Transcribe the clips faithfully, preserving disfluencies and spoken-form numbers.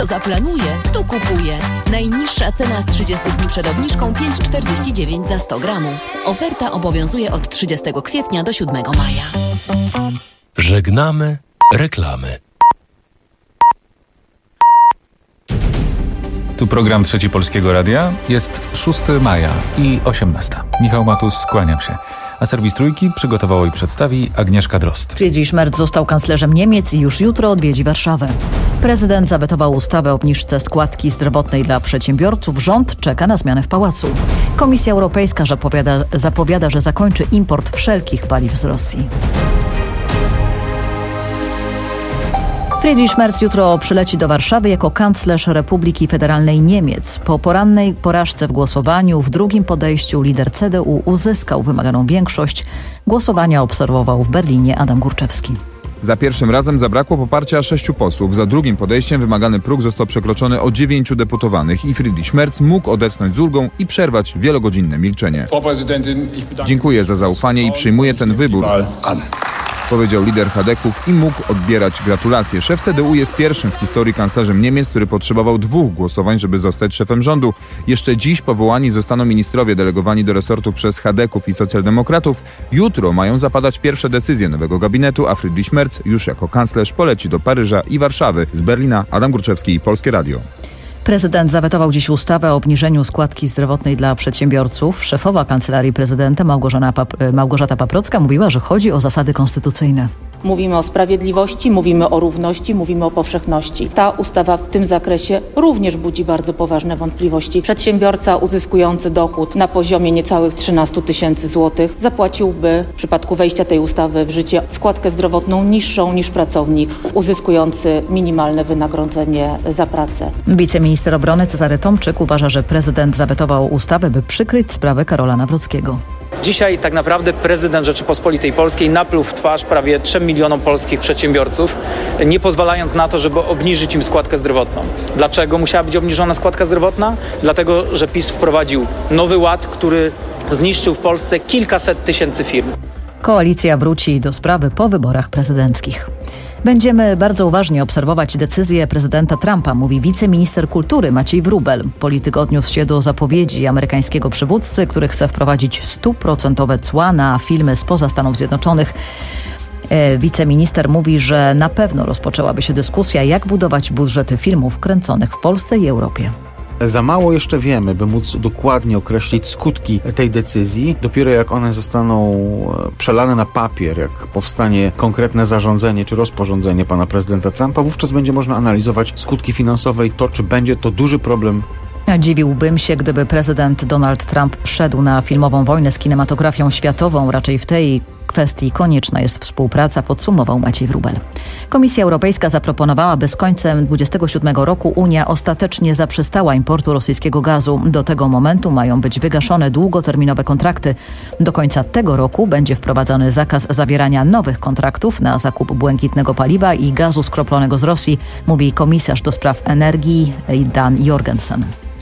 Co zaplanuje, to kupuje. Najniższa cena z trzydziestu dni przed obniżką pięć czterdzieści dziewięć za sto gramów. Oferta obowiązuje od trzydziestego kwietnia do siódmego maja. Żegnamy reklamy. Tu program Trzeci Polskiego Radia. Jest szóstego maja i osiemnasta. Michał Matus, kłaniam się. A serwis Trójki przygotowało i przedstawi Agnieszka Drozd. Friedrich Merz został kanclerzem Niemiec i już jutro odwiedzi Warszawę. Prezydent zawetował ustawę o obniżce składki zdrowotnej dla przedsiębiorców. Rząd czeka na zmianę w pałacu. Komisja Europejska zapowiada, zapowiada, że zakończy import wszelkich paliw z Rosji. Friedrich Merz jutro przyleci do Warszawy jako kanclerz Republiki Federalnej Niemiec. Po porannej porażce w głosowaniu w drugim podejściu lider C D U uzyskał wymaganą większość. Głosowania obserwował w Berlinie Adam Górczewski. Za pierwszym razem zabrakło poparcia sześciu posłów. Za drugim podejściem wymagany próg został przekroczony o dziewięciu deputowanych i Friedrich Merz mógł odetchnąć z ulgą i przerwać wielogodzinne milczenie. Dziękuję za zaufanie i przyjmuję ten wybór, powiedział lider Chadeków i mógł odbierać gratulacje. Szef C D U jest pierwszym w historii kanclerzem Niemiec, który potrzebował dwóch głosowań, żeby zostać szefem rządu. Jeszcze dziś powołani zostaną ministrowie delegowani do resortów przez Chadeków i socjaldemokratów. Jutro mają zapadać pierwsze decyzje nowego gabinetu, a Friedrich Merz już jako kanclerz poleci do Paryża i Warszawy. Z Berlina Adam Górczewski, Polskie Radio. Prezydent zawetował dziś ustawę o obniżeniu składki zdrowotnej dla przedsiębiorców. Szefowa Kancelarii Prezydenta Małgorzata, Pap- Małgorzata Paprocka mówiła, że chodzi o zasady konstytucyjne. Mówimy o sprawiedliwości, mówimy o równości, mówimy o powszechności. Ta ustawa w tym zakresie również budzi bardzo poważne wątpliwości. Przedsiębiorca uzyskujący dochód na poziomie niecałych trzynastu tysięcy złotych zapłaciłby w przypadku wejścia tej ustawy w życie składkę zdrowotną niższą niż pracownik uzyskujący minimalne wynagrodzenie za pracę. Wiceminister obrony Cezary Tomczyk uważa, że prezydent zawetował ustawę, by przykryć sprawę Karola Nawrockiego. Dzisiaj tak naprawdę prezydent Rzeczypospolitej Polskiej napluł w twarz prawie trzem milionom polskich przedsiębiorców, nie pozwalając na to, żeby obniżyć im składkę zdrowotną. Dlaczego musiała być obniżona składka zdrowotna? Dlatego, że PiS wprowadził nowy ład, który zniszczył w Polsce kilkaset tysięcy firm. Koalicja wróci do sprawy po wyborach prezydenckich. Będziemy bardzo uważnie obserwować decyzję prezydenta Trumpa, mówi wiceminister kultury Maciej Wróbel. Polityk odniósł się do zapowiedzi amerykańskiego przywódcy, który chce wprowadzić stuprocentowe cła na filmy spoza Stanów Zjednoczonych. Wiceminister mówi, że na pewno rozpoczęłaby się dyskusja, jak budować budżety filmów kręconych w Polsce i Europie. Za mało jeszcze wiemy, by móc dokładnie określić skutki tej decyzji. Dopiero jak one zostaną przelane na papier, jak powstanie konkretne zarządzenie czy rozporządzenie pana prezydenta Trumpa, wówczas będzie można analizować skutki finansowe i to, czy będzie to duży problem. Dziwiłbym się, gdyby prezydent Donald Trump szedł na filmową wojnę z kinematografią światową. Raczej w tej kwestii konieczna jest współpraca, podsumował Maciej Wróbel. Komisja Europejska zaproponowała, by z końcem dwudziestego siódmego roku Unia ostatecznie zaprzestała importu rosyjskiego gazu. Do tego momentu mają być wygaszone długoterminowe kontrakty. Do końca tego roku będzie wprowadzony zakaz zawierania nowych kontraktów na zakup błękitnego paliwa i gazu skroplonego z Rosji, mówi komisarz do spraw energii Dan Jorgensen.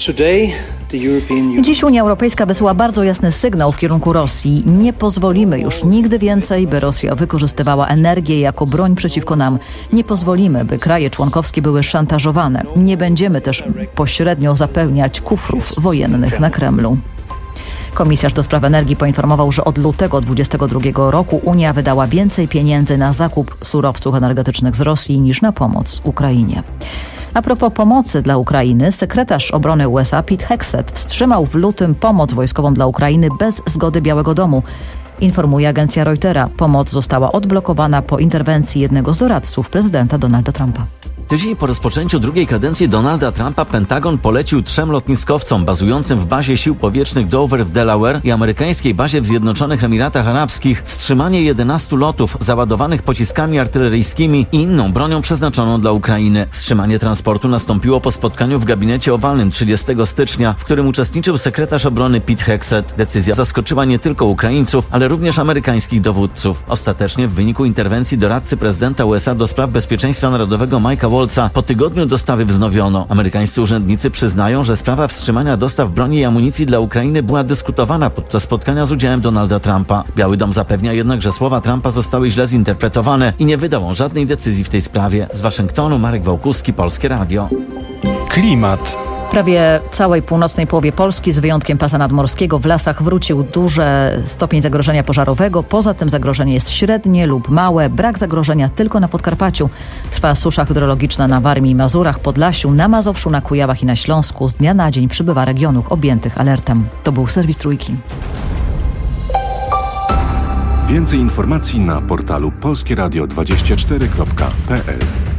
Dziś Unia Europejska wysyła bardzo jasny sygnał w kierunku Rosji. Nie pozwolimy już nigdy więcej, by Rosja wykorzystywała energię jako broń przeciwko nam. Nie pozwolimy, by kraje członkowskie były szantażowane. Nie będziemy też pośrednio zapełniać kufrów wojennych na Kremlu. Komisarz do spraw energii poinformował, że od lutego dwudziestego drugiego roku Unia wydała więcej pieniędzy na zakup surowców energetycznych z Rosji niż na pomoc Ukrainie. A propos pomocy dla Ukrainy, sekretarz obrony U S A Pete Hegseth wstrzymał w lutym pomoc wojskową dla Ukrainy bez zgody Białego Domu. Informuje agencja Reutera. Pomoc została odblokowana po interwencji jednego z doradców prezydenta Donalda Trumpa. Tydzień po rozpoczęciu drugiej kadencji Donalda Trumpa Pentagon polecił trzem lotniskowcom bazującym w bazie sił powietrznych Dover w Delaware i amerykańskiej bazie w Zjednoczonych Emiratach Arabskich wstrzymanie jedenastu lotów załadowanych pociskami artyleryjskimi i inną bronią przeznaczoną dla Ukrainy. Wstrzymanie transportu nastąpiło po spotkaniu w gabinecie owalnym trzydziestego stycznia, w którym uczestniczył sekretarz obrony Pete Hegseth. Decyzja zaskoczyła nie tylko Ukraińców, ale również amerykańskich dowódców. Ostatecznie w wyniku interwencji doradcy prezydenta U S A do spraw bezpieczeństwa narodowego Mike'a Wolca. Po tygodniu dostawy wznowiono. Amerykańscy urzędnicy przyznają, że sprawa wstrzymania dostaw broni i amunicji dla Ukrainy była dyskutowana podczas spotkania z udziałem Donalda Trumpa. Biały Dom zapewnia jednak, że słowa Trumpa zostały źle zinterpretowane i nie wydał on żadnej decyzji w tej sprawie. Z Waszyngtonu Marek Wałkuski, Polskie Radio. Klimat. W prawie całej północnej połowie Polski, z wyjątkiem pasa nadmorskiego, w lasach wrócił duży stopień zagrożenia pożarowego. Poza tym zagrożenie jest średnie lub małe. Brak zagrożenia tylko na Podkarpaciu. Trwa susza hydrologiczna na Warmii i Mazurach, Podlasiu, na Mazowszu, na Kujawach i na Śląsku. Z dnia na dzień przybywa regionów objętych alertem. To był serwis Trójki. Więcej informacji na portalu polskie radio dwadzieścia cztery kropka p l.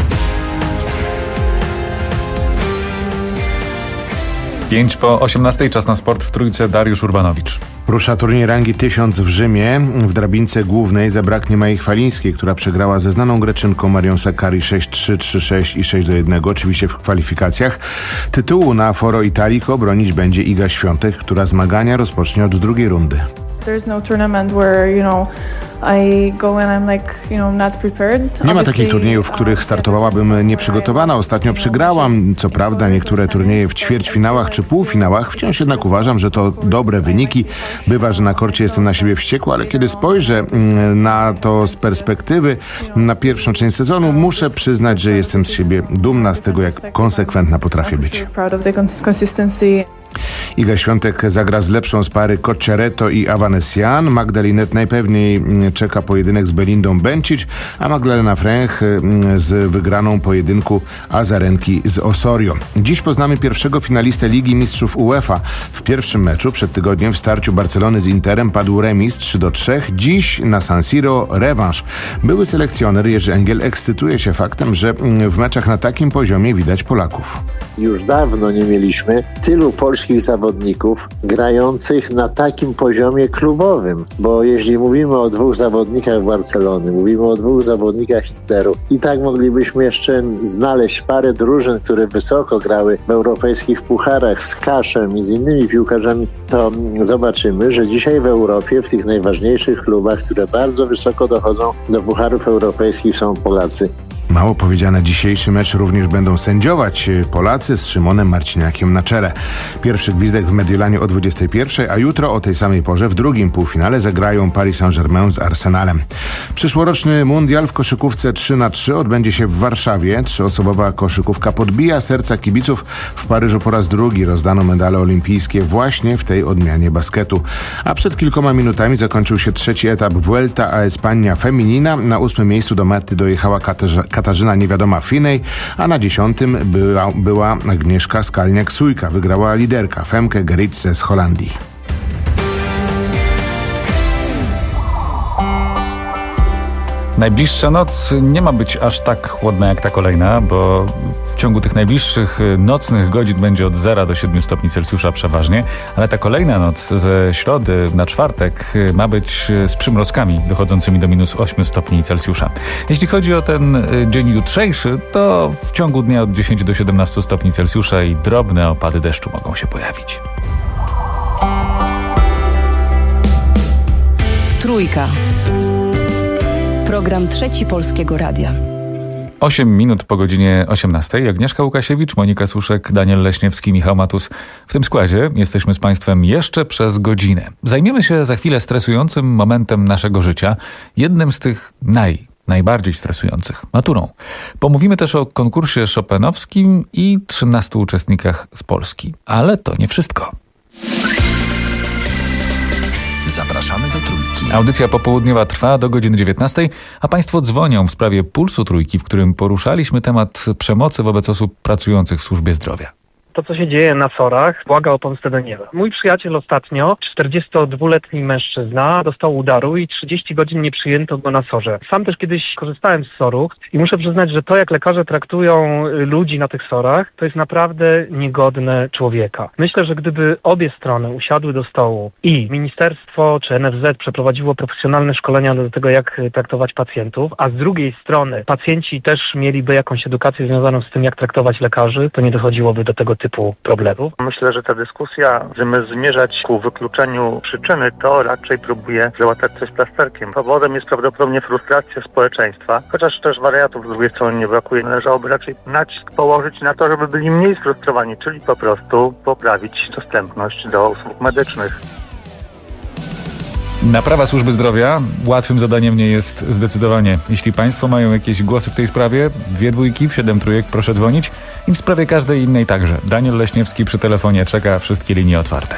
Pięć po osiemnastej, czas na sport w Trójce. Dariusz Urbanowicz. Rusza turniej rangi tysiąc w Rzymie. W drabince głównej zabraknie Mai Chwalińskiej, która przegrała ze znaną Greczynką Marią Sakkari sześć trzy, trzy sześć i sześć do jednego, oczywiście w kwalifikacjach. Tytułu na Foro Italico bronić będzie Iga Świątek, która zmagania rozpocznie od drugiej rundy. Nie ma takich turniejów, w których startowałabym nieprzygotowana. Ostatnio przegrałam. Co prawda niektóre turnieje w ćwierćfinałach czy półfinałach. Wciąż jednak uważam, że to dobre wyniki. Bywa, że na korcie jestem na siebie wściekły, ale kiedy spojrzę na to z perspektywy, na pierwszą część sezonu, muszę przyznać, że jestem z siebie dumna, z tego, jak konsekwentna potrafię być. Iga Świątek zagra z lepszą z pary Cocciaretto i Avanesian. Magdalinet najpewniej czeka pojedynek z Belindą Bencic, a Magdalena Fręch z wygraną pojedynku Azarenki z Osorio. Dziś poznamy pierwszego finalistę Ligi Mistrzów UEFA. W pierwszym meczu przed tygodniem w starciu Barcelony z Interem padł remis trzy do trzech. Dziś na San Siro rewanż. Były selekcjoner Jerzy Engiel ekscytuje się faktem, że w meczach na takim poziomie widać Polaków. Już dawno nie mieliśmy tylu polskich zawodników grających na takim poziomie klubowym, bo jeśli mówimy o dwóch zawodnikach Barcelony, mówimy o dwóch zawodnikach Interu i tak moglibyśmy jeszcze znaleźć parę drużyn, które wysoko grały w europejskich pucharach z Kaszem i z innymi piłkarzami, to zobaczymy, że dzisiaj w Europie, w tych najważniejszych klubach, które bardzo wysoko dochodzą do pucharów europejskich, są Polacy. Mało powiedziane, dzisiejszy mecz również będą sędziować Polacy z Szymonem Marciniakiem na czele. Pierwszy gwizdek w Mediolanie o dwudziestej pierwszej, a jutro o tej samej porze w drugim półfinale zagrają Paris Saint-Germain z Arsenalem. Przyszłoroczny mundial w koszykówce trzy na trzy odbędzie się w Warszawie. Trzyosobowa koszykówka podbija serca kibiców. W Paryżu po raz drugi rozdano medale olimpijskie właśnie w tej odmianie basketu. A przed kilkoma minutami zakończył się trzeci etap Vuelta a España Feminina. Na ósmym miejscu do mety dojechała Katarzyna Katarzyna Niewiadoma Finej, a na dziesiątym była, była Agnieszka Skalniak-Sujka. Wygrała liderka Femke Gerritse z Holandii. Najbliższa noc nie ma być aż tak chłodna jak ta kolejna, bo w ciągu tych najbliższych nocnych godzin będzie od zera do siedmiu stopni Celsjusza przeważnie, ale ta kolejna noc ze środy na czwartek ma być z przymrozkami dochodzącymi do minus ośmiu stopni Celsjusza. Jeśli chodzi o ten dzień jutrzejszy, to w ciągu dnia od dziesięciu do siedemnastu stopni Celsjusza i drobne opady deszczu mogą się pojawić. Trójka. Program Trzeci Polskiego Radia. Osiem minut po godzinie osiemnastej. Agnieszka Łukasiewicz, Monika Suszek, Daniel Leśniewski, Michał Matus. W tym składzie jesteśmy z Państwem jeszcze przez godzinę. Zajmiemy się za chwilę stresującym momentem naszego życia. Jednym z tych naj, najbardziej stresujących. Maturą. Pomówimy też o konkursie chopinowskim i trzynastu uczestnikach z Polski. Ale to nie wszystko. Zapraszamy do Trójki. Audycja popołudniowa trwa do godziny dziewiętnastej, a Państwo dzwonią w sprawie Pulsu Trójki, w którym poruszaliśmy temat przemocy wobec osób pracujących w służbie zdrowia. To, co się dzieje na sorach, błaga o pomstę do nieba. Mój przyjaciel ostatnio, czterdziestodwuletni mężczyzna, dostał udaru i trzydzieści godzin nie przyjęto go na sorze. Sam też kiedyś korzystałem z sorów i muszę przyznać, że to, jak lekarze traktują ludzi na tych sorach, to jest naprawdę niegodne człowieka. Myślę, że gdyby obie strony usiadły do stołu i ministerstwo czy N F Z przeprowadziło profesjonalne szkolenia do tego, jak traktować pacjentów, a z drugiej strony pacjenci też mieliby jakąś edukację związaną z tym, jak traktować lekarzy, to nie dochodziłoby do tego typu typu problemów. Myślę, że ta dyskusja, zamiast zmierzać ku wykluczeniu przyczyny, to raczej próbuje załatać coś plasterkiem. Powodem jest prawdopodobnie frustracja społeczeństwa, chociaż też wariatów z drugiej strony nie brakuje. Należałoby raczej nacisk położyć na to, żeby byli mniej sfrustrowani, czyli po prostu poprawić dostępność do usług medycznych. Naprawa służby zdrowia łatwym zadaniem nie jest zdecydowanie. Jeśli Państwo mają jakieś głosy w tej sprawie, dwie dwójki w siedem trójek, proszę dzwonić i w sprawie każdej innej także. Daniel Leśniewski przy telefonie czeka, wszystkie linie otwarte.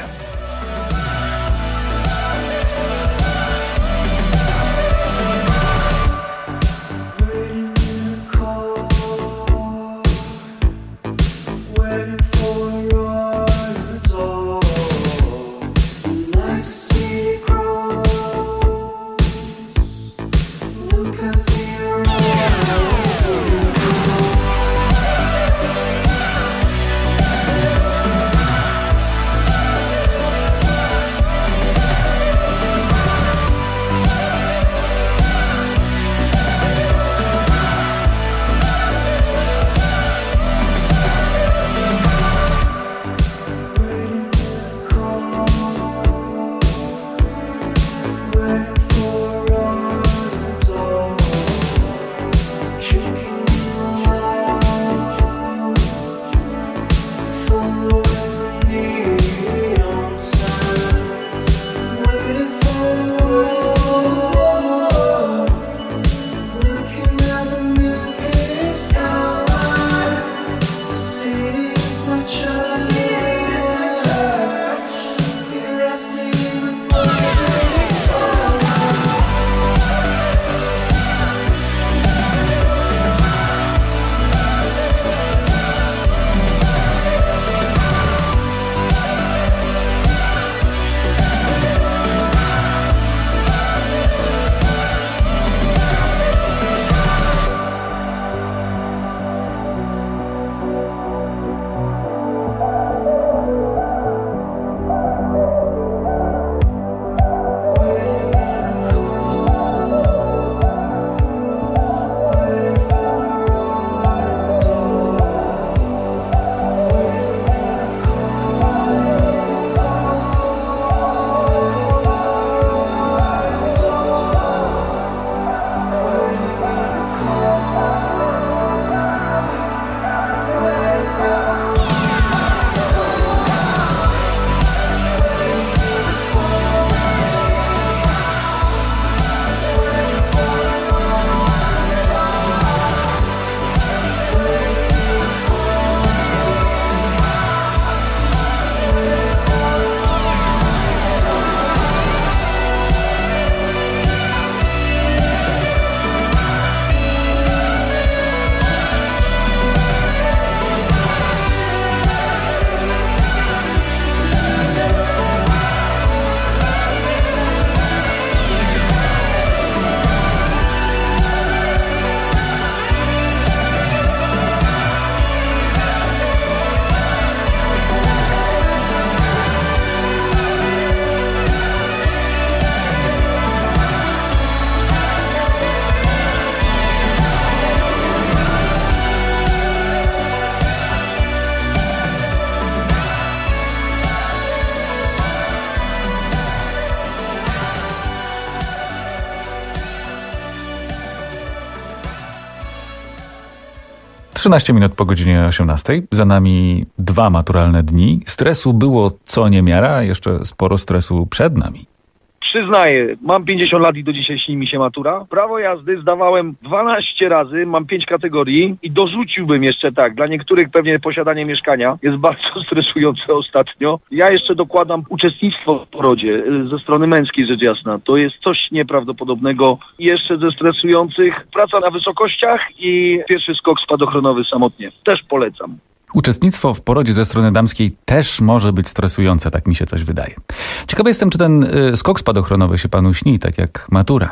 trzynaście minut po godzinie osiemnastej. Za nami dwa maturalne dni. Stresu było co niemiara, jeszcze sporo stresu przed nami. Przyznaję, mam pięćdziesiąt lat i do dzisiaj śni mi się matura. Prawo jazdy zdawałem dwanaście razy, mam pięć kategorii i dorzuciłbym jeszcze tak. Dla niektórych pewnie posiadanie mieszkania jest bardzo stresujące ostatnio. Ja jeszcze dokładam uczestnictwo w porodzie ze strony męskiej, rzecz jasna. To jest coś nieprawdopodobnego. Jeszcze ze stresujących praca na wysokościach i pierwszy skok spadochronowy samotnie. Też polecam. Uczestnictwo w porodzie ze strony damskiej też może być stresujące, tak mi się coś wydaje. Ciekawy jestem, czy ten y, skok spadochronowy się panu śni, tak jak matura.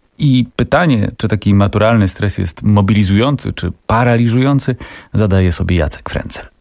I pytanie, czy taki maturalny stres jest mobilizujący, czy paraliżujący, zadaje sobie Jacek Frencel.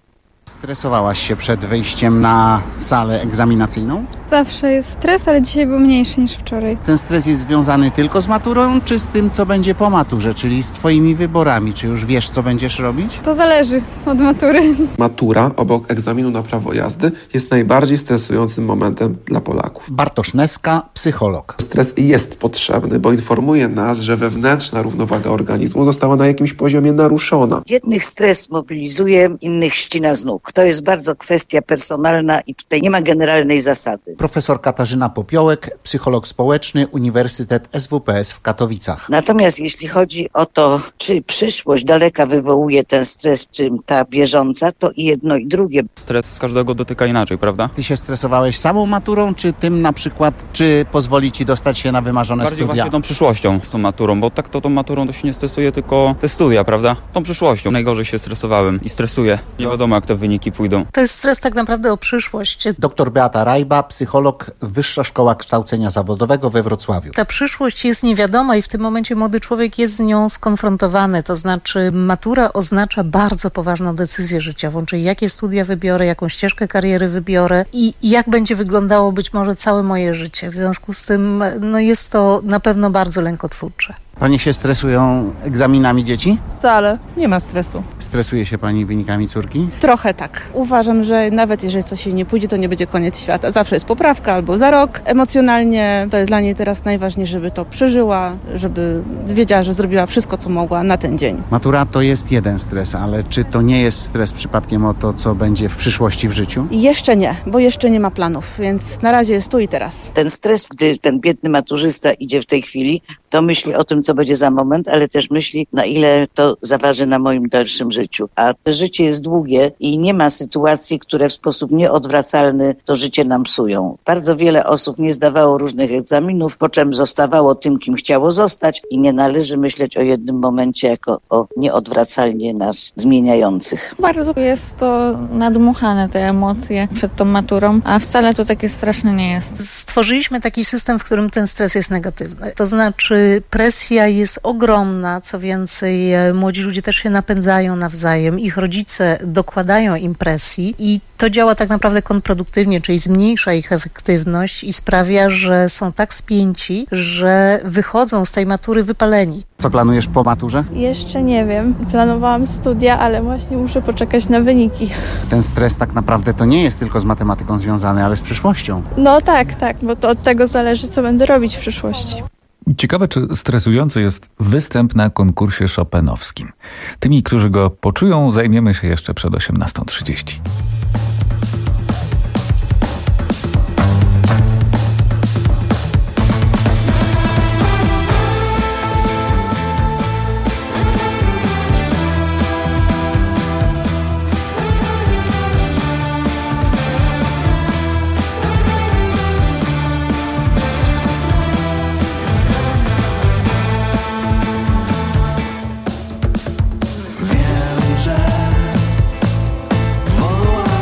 Stresowałaś się przed wyjściem na salę egzaminacyjną? Zawsze jest stres, ale dzisiaj był mniejszy niż wczoraj. Ten stres jest związany tylko z maturą, czy z tym, co będzie po maturze, czyli z twoimi wyborami? Czy już wiesz, co będziesz robić? To zależy od matury. Matura obok egzaminu na prawo jazdy jest najbardziej stresującym momentem dla Polaków. Bartosz Neska, psycholog. Stres jest potrzebny, bo informuje nas, że wewnętrzna równowaga organizmu została na jakimś poziomie naruszona. Jednych stres mobilizuje, innych ścina z nóg. To jest bardzo kwestia personalna i tutaj nie ma generalnej zasady. Profesor Katarzyna Popiołek, psycholog społeczny, Uniwersytet S W P S w Katowicach. Natomiast jeśli chodzi o to, czy przyszłość daleka wywołuje ten stres, czy ta bieżąca, to i jedno i drugie. Stres każdego dotyka inaczej, prawda? Ty się stresowałeś samą maturą, czy tym na przykład, czy pozwoli ci dostać się na wymarzone Bardziej studia? Bardziej właśnie tą przyszłością z tą maturą, bo tak to tą maturą to się nie stresuje, tylko te studia, prawda? Tą przyszłością. Najgorzej się stresowałem i stresuję. Nie wiadomo, jak te wyniki pójdą. To jest stres tak naprawdę o przyszłość. Doktor Beata Rajba, psycholog, Wyższa Szkoła Kształcenia Zawodowego we Wrocławiu. Ta przyszłość jest niewiadoma i w tym momencie młody człowiek jest z nią skonfrontowany. To znaczy matura oznacza bardzo poważną decyzję życiową, czyli jakie studia wybiorę, jaką ścieżkę kariery wybiorę i jak będzie wyglądało być może całe moje życie. W związku z tym no jest to na pewno bardzo lękotwórcze. Panie się stresują egzaminami dzieci? Wcale. Nie ma stresu. Stresuje się pani wynikami córki? Trochę tak. Uważam, że nawet jeżeli coś się nie pójdzie, to nie będzie koniec świata. Zawsze jest poprawka albo za rok. Emocjonalnie to jest dla niej teraz najważniejsze, żeby to przeżyła, żeby wiedziała, że zrobiła wszystko, co mogła na ten dzień. Matura to jest jeden stres, ale czy to nie jest stres przypadkiem o to, co będzie w przyszłości w życiu? Jeszcze nie, bo jeszcze nie ma planów, więc na razie jest tu i teraz. Ten stres, gdy ten biedny maturzysta idzie w tej chwili, to myśli o tym, co będzie za moment, ale też myśli, na ile to zaważy na moim dalszym życiu. A życie jest długie i nie ma sytuacji, które w sposób nieodwracalny to życie nam psują. Bardzo wiele osób nie zdawało różnych egzaminów, po czym zostawało tym, kim chciało zostać i nie należy myśleć o jednym momencie jako o nieodwracalnie nas zmieniających. Bardzo jest to nadmuchane, te emocje przed tą maturą, a wcale to takie straszne nie jest. Stworzyliśmy taki system, w którym ten stres jest negatywny. To znaczy presja jest ogromna, co więcej młodzi ludzie też się napędzają nawzajem, ich rodzice dokładają im presji i to działa tak naprawdę kontrproduktywnie, czyli zmniejsza ich efektywność i sprawia, że są tak spięci, że wychodzą z tej matury wypaleni. Co planujesz po maturze? Jeszcze nie wiem. Planowałam studia, ale właśnie muszę poczekać na wyniki. Ten stres tak naprawdę to nie jest tylko z matematyką związany, ale z przyszłością. No tak, tak, bo to od tego zależy, co będę robić w przyszłości. Ciekawe, czy stresujący jest występ na konkursie chopinowskim. Tymi, którzy go poczują, zajmiemy się jeszcze przed osiemnastą trzydzieści. Wiem, że woła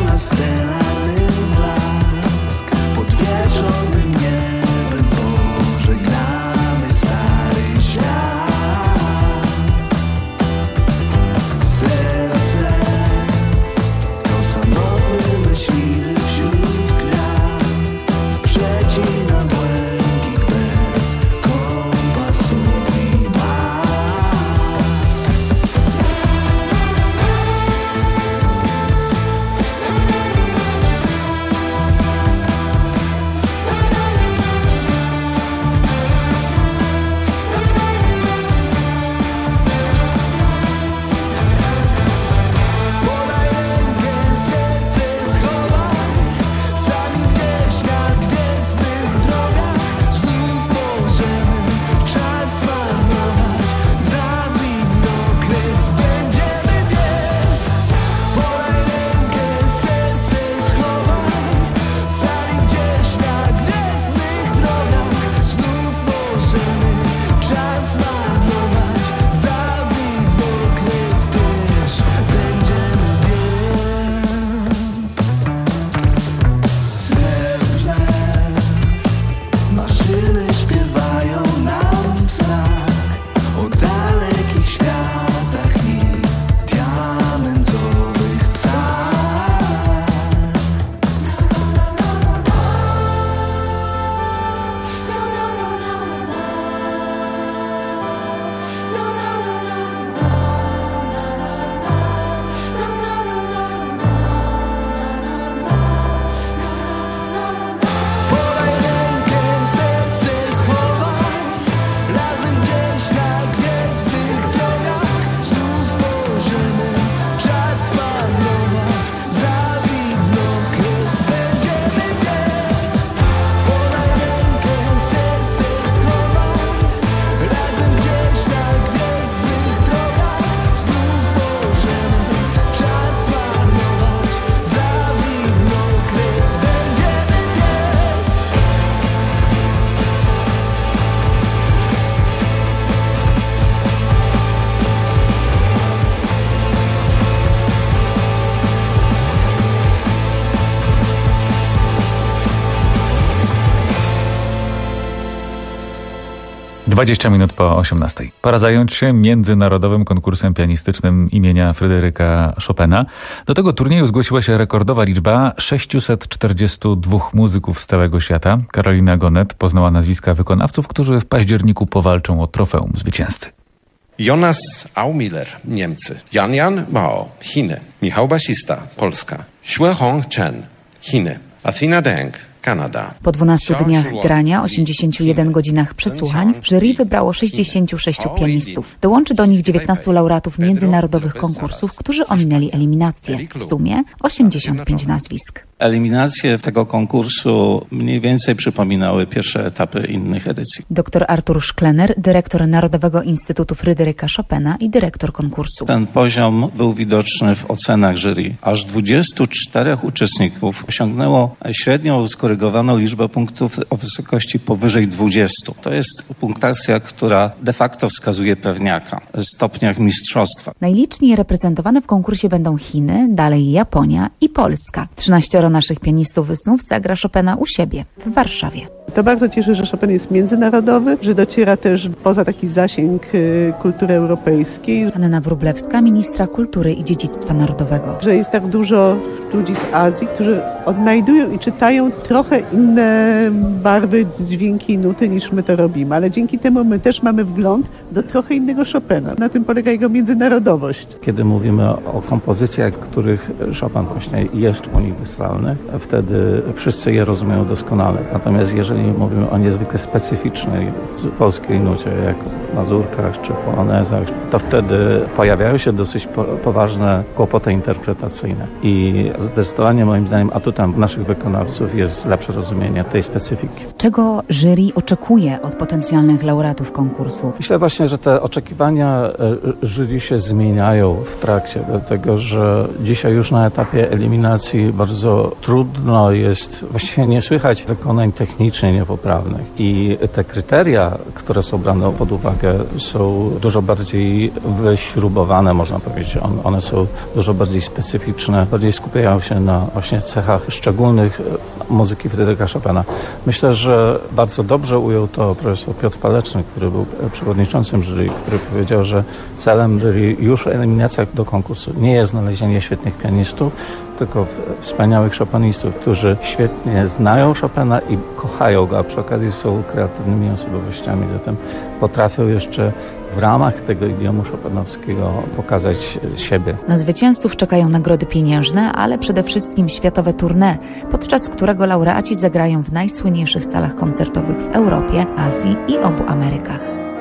dwadzieścia minut po osiemnastej. Pora zająć się międzynarodowym konkursem pianistycznym imienia Fryderyka Chopina. Do tego turnieju zgłosiła się rekordowa liczba sześciuset czterdziestu dwóch muzyków z całego świata. Karolina Gonet poznała nazwiska wykonawców, którzy w październiku powalczą o trofeum zwycięzcy. Jonas Aumiller, Niemcy. Yan Yan Mao, Chiny. Michał Basista, Polska. Xuehong Chen, Chiny. Athena Deng, Kanada. Po dwunastu dniach grania, osiemdziesięciu jeden godzinach przesłuchań, jury wybrało sześćdziesięciu sześciu pianistów. Dołączy do nich dziewiętnastu laureatów międzynarodowych konkursów, którzy ominęli eliminację. W sumie osiemdziesiąt pięć nazwisk. Eliminacje tego konkursu mniej więcej przypominały pierwsze etapy innych edycji. Doktor Artur Szklener, dyrektor Narodowego Instytutu Fryderyka Chopina i dyrektor konkursu. Ten poziom był widoczny w ocenach jury. Aż dwudziestu czterech uczestników osiągnęło średnią skorygowaną liczbę punktów o wysokości powyżej dwudziestu. To jest punktacja, która de facto wskazuje pewniaka w stopniach mistrzostwa. Najliczniej reprezentowane w konkursie będą Chiny, dalej Japonia i Polska. trzynaścioro naszych pianistów znów zagra Chopina u siebie, w Warszawie. To bardzo cieszy, że Chopin jest międzynarodowy, że dociera też poza taki zasięg kultury europejskiej. Anna Wróblewska, ministra kultury i dziedzictwa narodowego. Że jest tak dużo ludzi z Azji, którzy odnajdują i czytają trochę inne barwy, dźwięki i nuty niż my to robimy, ale dzięki temu my też mamy wgląd do trochę innego Chopina. Na tym polega jego międzynarodowość. Kiedy mówimy o kompozycjach, których Chopin właśnie jest uniwersalny, wtedy wszyscy je rozumieją doskonale. Natomiast jeżeli mówimy o niezwykle specyficznej polskiej nucie, jak w mazurkach czy polonezach, to wtedy pojawiają się dosyć po, poważne kłopoty interpretacyjne. I zdecydowanie moim zdaniem atutem naszych wykonawców jest lepsze rozumienie tej specyfiki. Czego jury oczekuje od potencjalnych laureatów konkursu? Myślę właśnie, że te oczekiwania jury się zmieniają w trakcie, dlatego że dzisiaj już na etapie eliminacji bardzo trudno jest, właściwie nie słychać wykonań technicznych niepoprawnych. I te kryteria, które są brane pod uwagę, są dużo bardziej wyśrubowane, można powiedzieć. One są dużo bardziej specyficzne, bardziej skupiają się na właśnie cechach szczególnych muzyki Fryderyka Chopina. Myślę, że bardzo dobrze ujął to profesor Piotr Paleczny, który był przewodniczącym jury, który powiedział, że celem jury już w eliminacjach do konkursu nie jest znalezienie świetnych pianistów, tylko wspaniałych chopinistów, którzy świetnie znają Chopina i kochają go, a przy okazji są kreatywnymi osobowościami, zatem potrafią jeszcze w ramach tego idiomu chopinowskiego pokazać siebie. Na zwycięzców czekają nagrody pieniężne, ale przede wszystkim światowe tournée, podczas którego laureaci zagrają w najsłynniejszych salach koncertowych w Europie, Azji i obu Amerykach.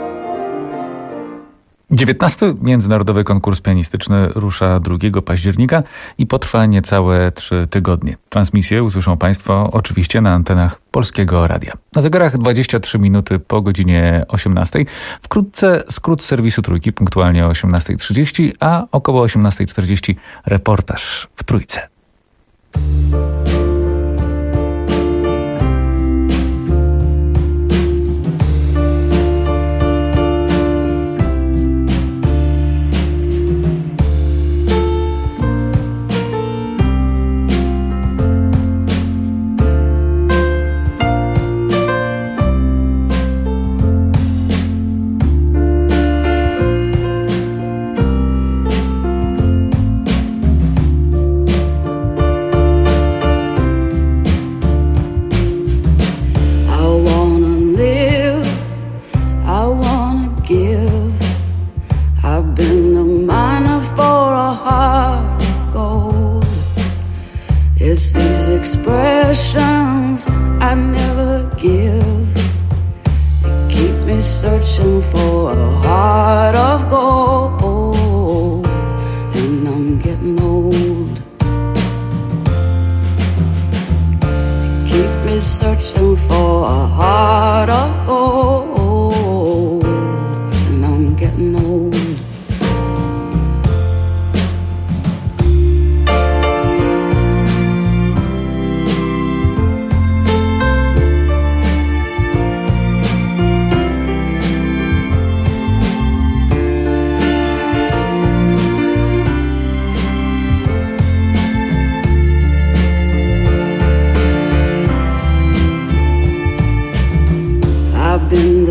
dziewiętnasty Międzynarodowy Konkurs Pianistyczny rusza drugiego października i potrwa niecałe trzy tygodnie. Transmisję usłyszą Państwo oczywiście na antenach Polskiego Radia. Na zegarach dwadzieścia trzy minuty po godzinie osiemnastej. Wkrótce skrót serwisu Trójki, punktualnie o osiemnasta trzydzieści, a około osiemnasta czterdzieści reportaż w Trójce. I've been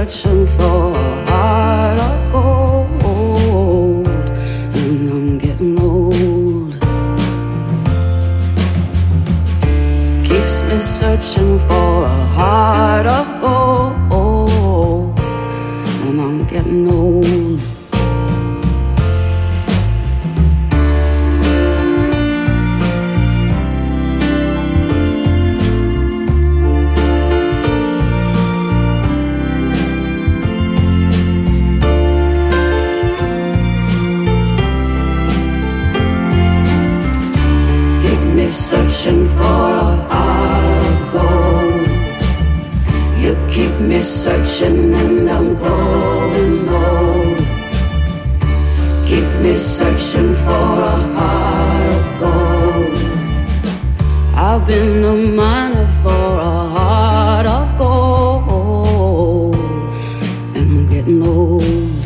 searching for a heart of gold, and I'm getting old. Keeps me searching for a heart of gold, and I'm getting old. Searching for a heart of gold. You keep me searching and I'm growing old. Keep me searching for a heart of gold. I've been a miner for a heart of gold, and I'm getting old.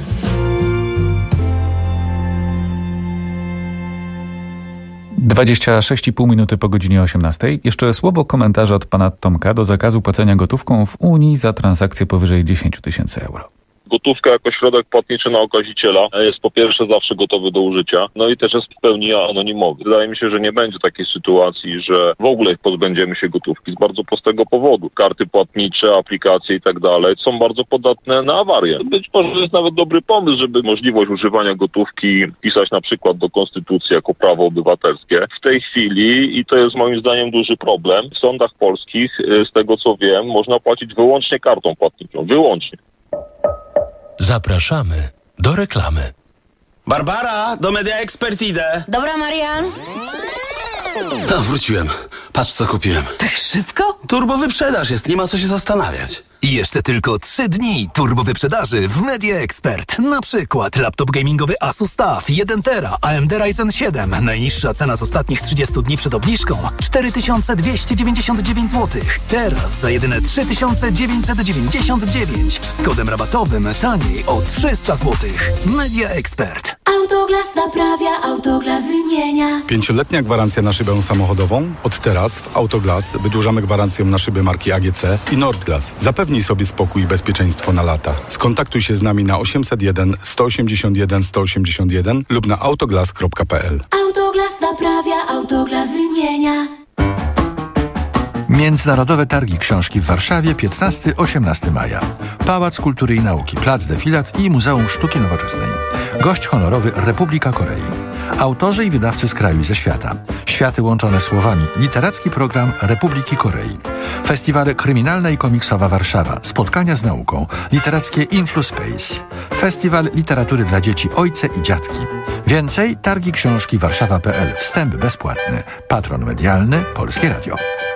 dwadzieścia sześć i pół minuty po godzinie osiemnastej. Jeszcze słowo komentarza od pana Tomka do zakazu płacenia gotówką w Unii za transakcje powyżej dziesięć tysięcy euro. Gotówka jako środek płatniczy na okaziciela jest po pierwsze zawsze gotowy do użycia, no i też jest w pełni anonimowy. Wydaje mi się, że nie będzie takiej sytuacji, że w ogóle pozbędziemy się gotówki z bardzo prostego powodu. Karty płatnicze, aplikacje i tak dalej są bardzo podatne na awarię. Być może jest nawet dobry pomysł, żeby możliwość używania gotówki wpisać na przykład do konstytucji jako prawo obywatelskie. W tej chwili, i to jest moim zdaniem duży problem, w sądach polskich, z tego co wiem, można płacić wyłącznie kartą płatniczą. Wyłącznie. Zapraszamy do reklamy. Barbara, do Media Expert idę. Dobra, Marian. A, wróciłem. Patrz, co kupiłem. Tak szybko? Turbo wyprzedaż jest, nie ma co się zastanawiać. I jeszcze tylko trzy dni turbo wyprzedaży w Media Expert. Na przykład laptop gamingowy Asus T A F jeden tera A M D Ryzen siedem. Najniższa cena z ostatnich trzydziestu dni przed obniżką cztery tysiące dwieście dziewięćdziesiąt dziewięć złotych. Teraz za jedyne trzy tysiące dziewięćset dziewięćdziesiąt dziewięć. Z kodem rabatowym taniej o trzysta złotych. Media Expert. Autoglas naprawia, Autoglas wymienia. Pięcioletnia gwarancja na szybę samochodową? Od teraz w Autoglas wydłużamy gwarancję na szyby marki A G C i Nordglas. Zapewnij sobie spokój i bezpieczeństwo na lata. Skontaktuj się z nami na osiemset jeden sto osiemdziesiąt jeden sto osiemdziesiąt jeden lub na autoglas kropka p l. Autoglas naprawia, Autoglas wymienia. Międzynarodowe Targi Książki w Warszawie piętnastego do osiemnastego maja. Pałac Kultury i Nauki, Plac Defilat i Muzeum Sztuki Nowoczesnej. Gość honorowy Republika Korei. Autorzy i wydawcy z kraju i ze świata. Światy łączone słowami. Literacki program Republiki Korei. Festiwale Kryminalna i Komiksowa Warszawa. Spotkania z nauką. Literackie InfluSpace. Festiwal Literatury dla Dzieci Ojce i Dziadki. Więcej targi książki warszawa kropka p l. Wstęp bezpłatny. Patron medialny Polskie Radio.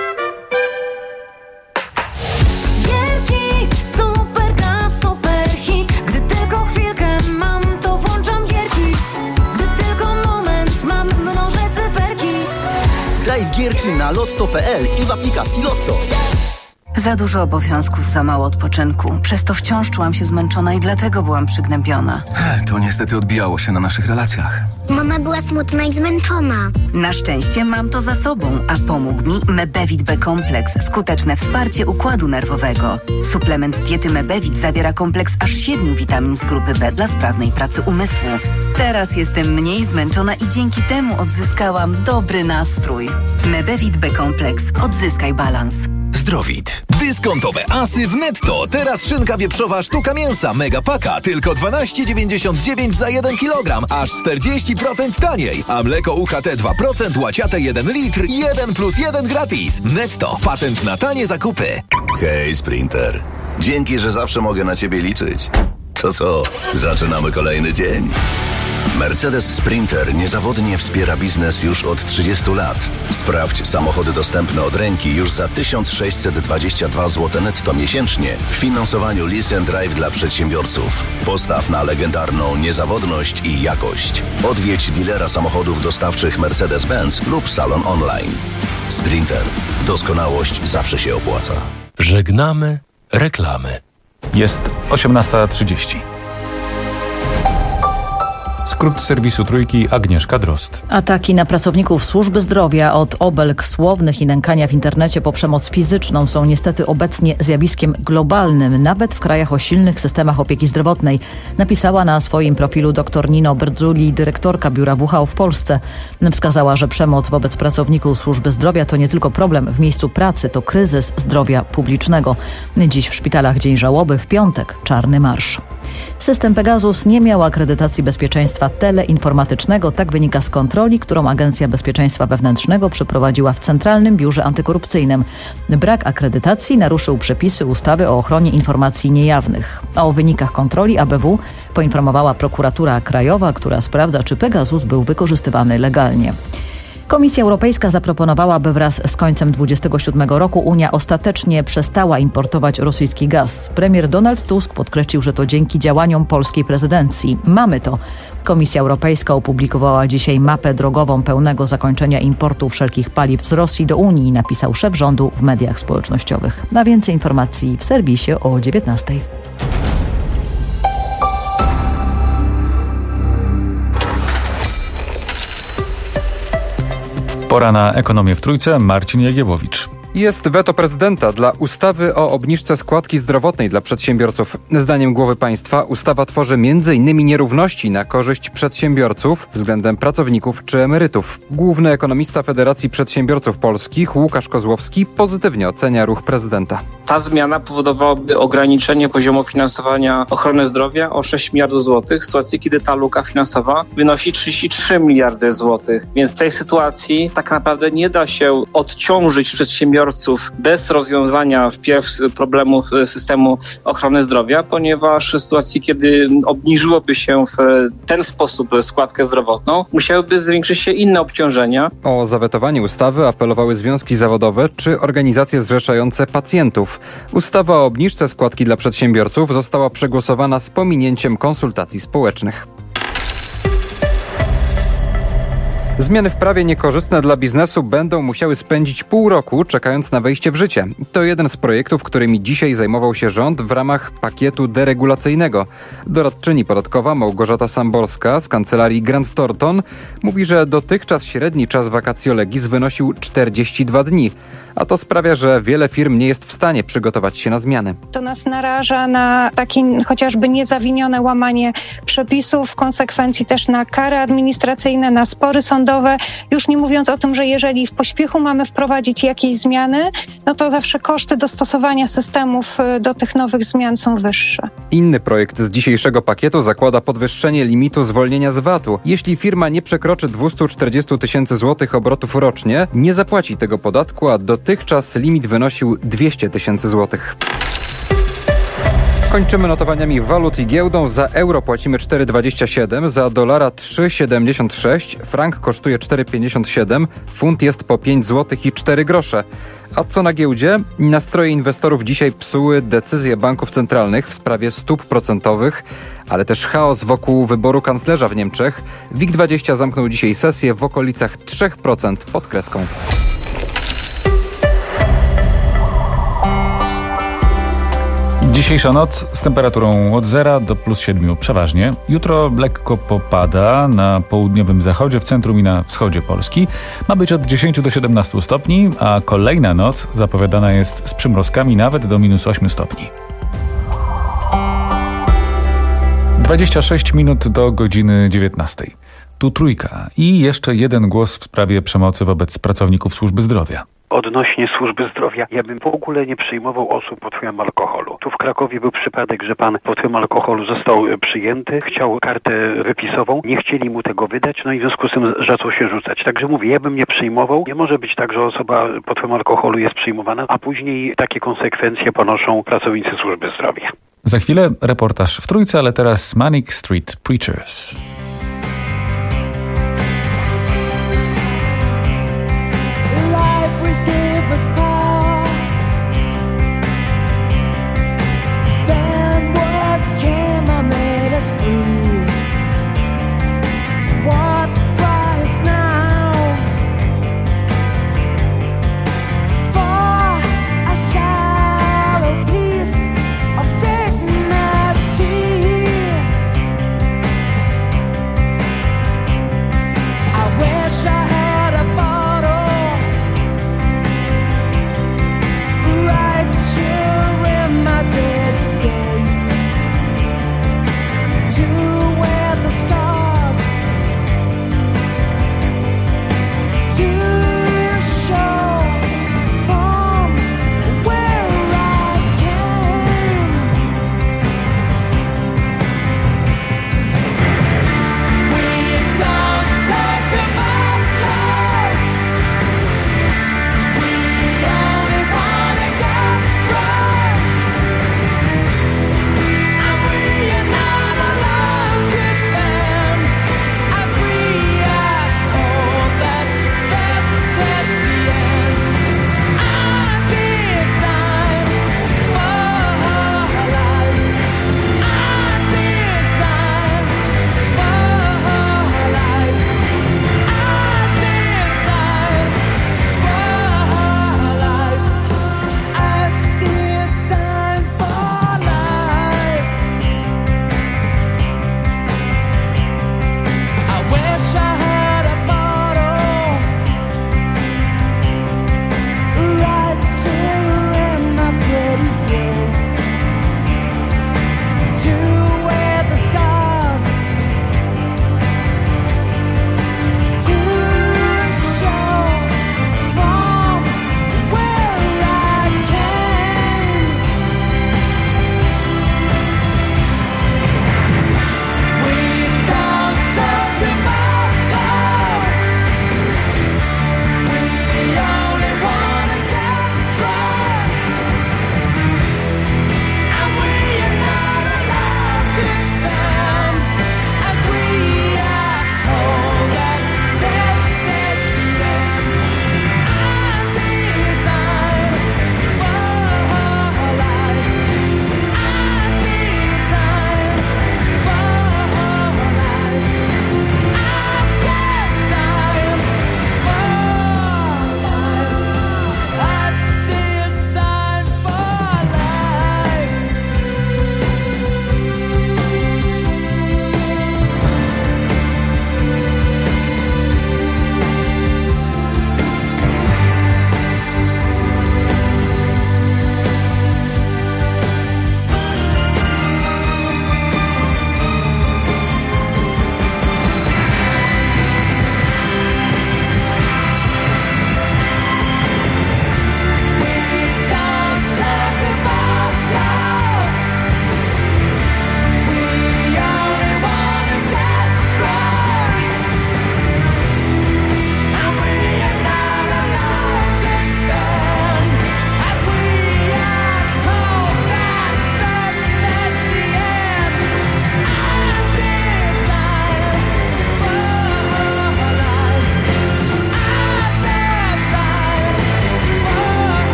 W Gierki na lotto kropka p l i w aplikacji Lotto. Za dużo obowiązków, za mało odpoczynku. Przez to wciąż czułam się zmęczona i dlatego byłam przygnębiona. To niestety odbijało się na naszych relacjach. Mama była smutna i zmęczona. Na szczęście mam to za sobą, a pomógł mi Mebevit B Kompleks. Skuteczne wsparcie układu nerwowego. Suplement diety Mebevit zawiera kompleks aż siedmiu witamin z grupy B dla sprawnej pracy umysłu. Teraz jestem mniej zmęczona i dzięki temu odzyskałam dobry nastrój. Mebevit B Kompleks. Odzyskaj balans. Zdrowit. Dyskontowe asy w Netto. Teraz szynka wieprzowa sztuka mięsa Mega Paka tylko dwanaście dziewięćdziesiąt dziewięć za jeden kilogram, aż czterdzieści procent taniej. A mleko U H T dwa procent łaciate jeden litr, jeden plus jeden gratis. Netto. Patent na tanie zakupy. Hej, Sprinter. Dzięki, że zawsze mogę na ciebie liczyć. To co, zaczynamy kolejny dzień. Mercedes Sprinter niezawodnie wspiera biznes już od trzydziestu lat. Sprawdź samochody dostępne od ręki już za tysiąc sześćset dwadzieścia dwa złote netto miesięcznie w finansowaniu Lease and Drive dla przedsiębiorców. Postaw na legendarną niezawodność i jakość. Odwiedź dealera samochodów dostawczych Mercedes-Benz lub salon online. Sprinter. Doskonałość zawsze się opłaca. Żegnamy reklamy. Jest osiemnasta trzydzieści. Skrót serwisu Trójki, Agnieszka Drozd. Ataki na pracowników służby zdrowia, od obelg słownych i nękania w internecie po przemoc fizyczną są niestety obecnie zjawiskiem globalnym, nawet w krajach o silnych systemach opieki zdrowotnej, napisała na swoim profilu dr Nino Berdzuli, dyrektorka Biura W H O w Polsce. Wskazała, że przemoc wobec pracowników służby zdrowia to nie tylko problem w miejscu pracy, to kryzys zdrowia publicznego. Dziś w szpitalach dzień żałoby, w piątek czarny marsz. System Pegasus nie miał akredytacji bezpieczeństwa teleinformatycznego, tak wynika z kontroli, którą Agencja Bezpieczeństwa Wewnętrznego przeprowadziła w Centralnym Biurze Antykorupcyjnym. Brak akredytacji naruszył przepisy ustawy o ochronie informacji niejawnych. O wynikach kontroli A B W poinformowała Prokuratura Krajowa, która sprawdza, czy Pegasus był wykorzystywany legalnie. Komisja Europejska zaproponowała, by wraz z końcem dwudziestego siódmego roku Unia ostatecznie przestała importować rosyjski gaz. Premier Donald Tusk podkreślił, że to dzięki działaniom polskiej prezydencji. Mamy to. Komisja Europejska opublikowała dzisiaj mapę drogową pełnego zakończenia importu wszelkich paliw z Rosji do Unii, napisał szef rządu w mediach społecznościowych. Na więcej informacji w serwisie o dziewiętnastej. Pora na ekonomię w Trójce. Marcin Jagiełowicz. Jest weto prezydenta dla ustawy o obniżce składki zdrowotnej dla przedsiębiorców. Zdaniem głowy państwa ustawa tworzy między innymi nierówności na korzyść przedsiębiorców względem pracowników czy emerytów. Główny ekonomista Federacji Przedsiębiorców Polskich Łukasz Kozłowski pozytywnie ocenia ruch prezydenta. Ta zmiana powodowałaby ograniczenie poziomu finansowania ochrony zdrowia o sześć miliardów złotych, w sytuacji kiedy ta luka finansowa wynosi trzydzieści trzy miliardy złotych. Więc w tej sytuacji tak naprawdę nie da się odciążyć przedsiębiorców bez rozwiązania wpierw problemów systemu ochrony zdrowia, ponieważ w sytuacji, kiedy obniżyłoby się w ten sposób składkę zdrowotną, musiałyby zwiększyć się inne obciążenia. O zawetowanie ustawy apelowały związki zawodowe czy organizacje zrzeszające pacjentów. Ustawa o obniżce składki dla przedsiębiorców została przegłosowana z pominięciem konsultacji społecznych. Zmiany w prawie niekorzystne dla biznesu będą musiały spędzić pół roku, czekając na wejście w życie. To jeden z projektów, którymi dzisiaj zajmował się rząd w ramach pakietu deregulacyjnego. Doradczyni podatkowa Małgorzata Samborska z kancelarii Grant Thornton mówi, że dotychczas średni czas vacatio legis wynosił czterdzieści dwa dni. A to sprawia, że wiele firm nie jest w stanie przygotować się na zmiany. To nas naraża na takie chociażby niezawinione łamanie przepisów, w konsekwencji też na kary administracyjne, na spory sądowe. Już nie mówiąc o tym, że jeżeli w pośpiechu mamy wprowadzić jakieś zmiany, no to zawsze koszty dostosowania systemów do tych nowych zmian są wyższe. Inny projekt z dzisiejszego pakietu zakłada podwyższenie limitu zwolnienia z vatu. Jeśli firma nie przekroczy dwieście czterdzieści tysięcy złotych obrotów rocznie, nie zapłaci tego podatku, a dotychczas limit wynosił dwieście tysięcy złotych. Kończymy notowaniami walut i giełdą. Za euro płacimy cztery dwadzieścia siedem, za dolara trzy siedemdziesiąt sześć, frank kosztuje cztery pięćdziesiąt siedem, funt jest po pięć złotych i cztery grosze. A co na giełdzie? Nastroje inwestorów dzisiaj psuły decyzje banków centralnych w sprawie stóp procentowych, ale też chaos wokół wyboru kanclerza w Niemczech. WIG dwadzieścia zamknął dzisiaj sesję w okolicach trzy procent pod kreską. Dzisiejsza noc z temperaturą od zera do plus siedmiu przeważnie. Jutro lekko popada na południowym zachodzie, w centrum i na wschodzie Polski. Ma być od dziesięciu do siedemnastu stopni, a kolejna noc zapowiadana jest z przymrozkami nawet do minus ośmiu stopni. dwadzieścia sześć minut do godziny dziewiętnastej. Tu Trójka i jeszcze jeden głos w sprawie przemocy wobec pracowników służby zdrowia. Odnośnie służby zdrowia, ja bym w ogóle nie przyjmował osób pod wpływem alkoholu. Tu w Krakowie był przypadek, że pan pod wpływem alkoholu został przyjęty, chciał kartę wypisową, nie chcieli mu tego wydać, no i w związku z tym zaczął się rzucać. Także mówię, ja bym nie przyjmował. Nie może być tak, że osoba pod wpływem alkoholu jest przyjmowana, a później takie konsekwencje ponoszą pracownicy służby zdrowia. Za chwilę reportaż w Trójce, ale teraz Manic Street Preachers.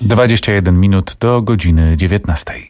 dwadzieścia jeden minut do godziny dziewiętnastej.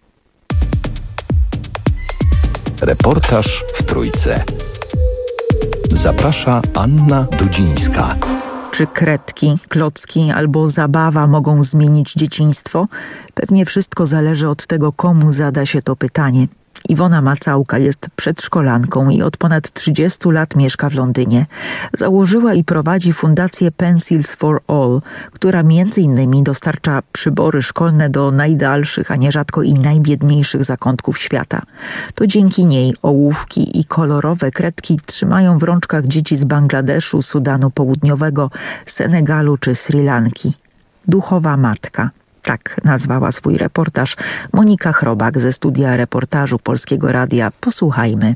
Reportaż w Trójce. Zaprasza Anna Dudzińska. Czy kredki, klocki albo zabawa mogą zmienić dzieciństwo? Pewnie wszystko zależy od tego, komu zada się to pytanie. Iwona Macałka jest przedszkolanką i od ponad trzydziestu lat mieszka w Londynie. Założyła i prowadzi fundację Pencils for All, która między innymi dostarcza przybory szkolne do najdalszych, a nierzadko i najbiedniejszych zakątków świata. To dzięki niej ołówki i kolorowe kredki trzymają w rączkach dzieci z Bangladeszu, Sudanu Południowego, Senegalu czy Sri Lanki. Duchowa matka. Tak nazwała swój reportaż Monika Chrobak ze studia reportażu Polskiego Radia. Posłuchajmy.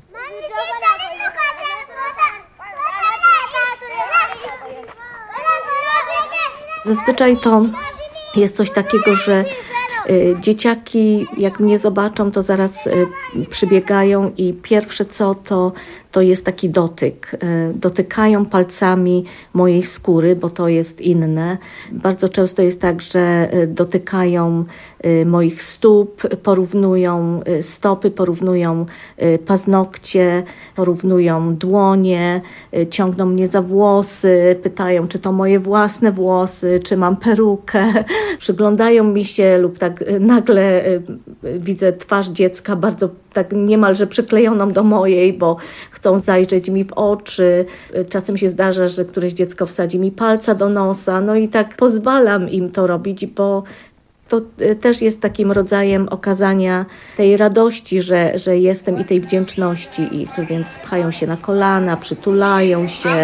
Zazwyczaj to jest coś takiego, że y, dzieciaki jak mnie zobaczą, to zaraz y, przybiegają i pierwsze co to, to jest taki dotyk. Y, dotykają palcami mojej skóry, bo to jest inne. Bardzo często jest tak, że y, dotykają y, moich stóp, porównują y, stopy, porównują y, paznokcie, porównują dłonie, y, ciągną mnie za włosy, pytają, czy to moje własne włosy, czy mam perukę. Przyglądają mi się lub tak y, nagle y, y, widzę twarz dziecka bardzo tak niemalże przyklejoną do mojej, bo chcą zajrzeć mi w oczy. Czasem się zdarza, że któreś dziecko wsadzi mi palca do nosa, no i tak pozwalam im to robić, bo to też jest takim rodzajem okazania tej radości, że, że jestem i tej wdzięczności ich, więc pchają się na kolana, przytulają się.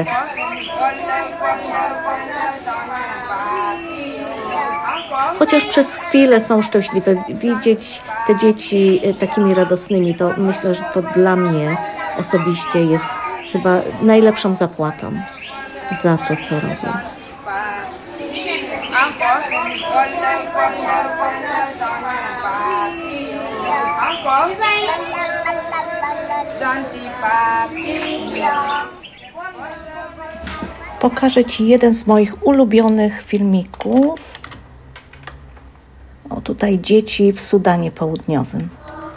Chociaż przez chwilę są szczęśliwe. Widzieć te dzieci takimi radosnymi, to myślę, że to dla mnie osobiście jest chyba najlepszą zapłatą za to, co robię. Pokażę Ci jeden z moich ulubionych filmików. O, tutaj dzieci w Sudanie Południowym.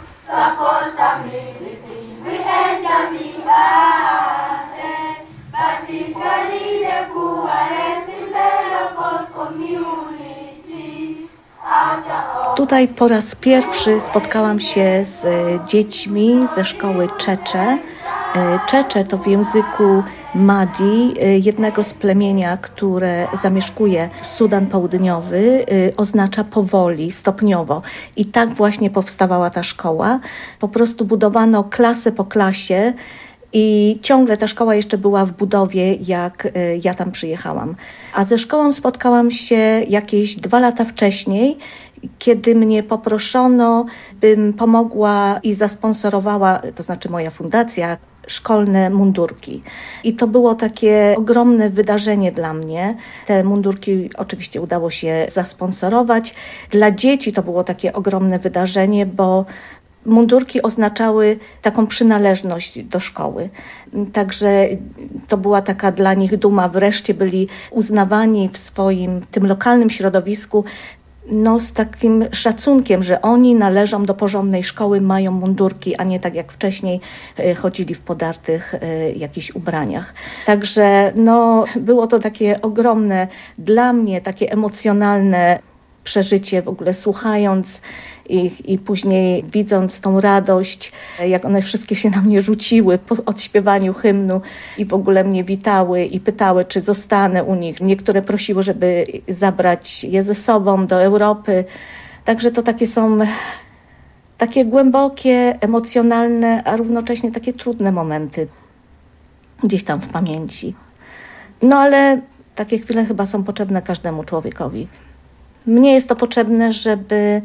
Tutaj po raz pierwszy spotkałam się z dziećmi ze szkoły Czecze. Czecze to w języku Madi, jednego z plemienia, które zamieszkuje Sudan Południowy, oznacza powoli, stopniowo. I tak właśnie powstawała ta szkoła. Po prostu budowano klasę po klasie i ciągle ta szkoła jeszcze była w budowie, jak ja tam przyjechałam. A ze szkołą spotkałam się jakieś dwa lata wcześniej, kiedy mnie poproszono, bym pomogła i zasponsorowała, to znaczy moja fundacja, szkolne mundurki. I to było takie ogromne wydarzenie dla mnie. Te mundurki oczywiście udało się zasponsorować. Dla dzieci to było takie ogromne wydarzenie, bo mundurki oznaczały taką przynależność do szkoły. Także to była taka dla nich duma. Wreszcie byli uznawani w swoim tym lokalnym środowisku no, z takim szacunkiem, że oni należą do porządnej szkoły, mają mundurki, a nie tak jak wcześniej chodzili w podartych jakichś ubraniach. Także no, było to takie ogromne dla mnie, takie emocjonalne przeżycie, w ogóle słuchając ich i później widząc tą radość, jak one wszystkie się na mnie rzuciły po odśpiewaniu hymnu i w ogóle mnie witały i pytały, czy zostanę u nich. Niektóre prosiły, żeby zabrać je ze sobą do Europy. Także to takie są takie głębokie, emocjonalne, a równocześnie takie trudne momenty gdzieś tam w pamięci. No ale takie chwile chyba są potrzebne każdemu człowiekowi. Mnie jest to potrzebne, żeby,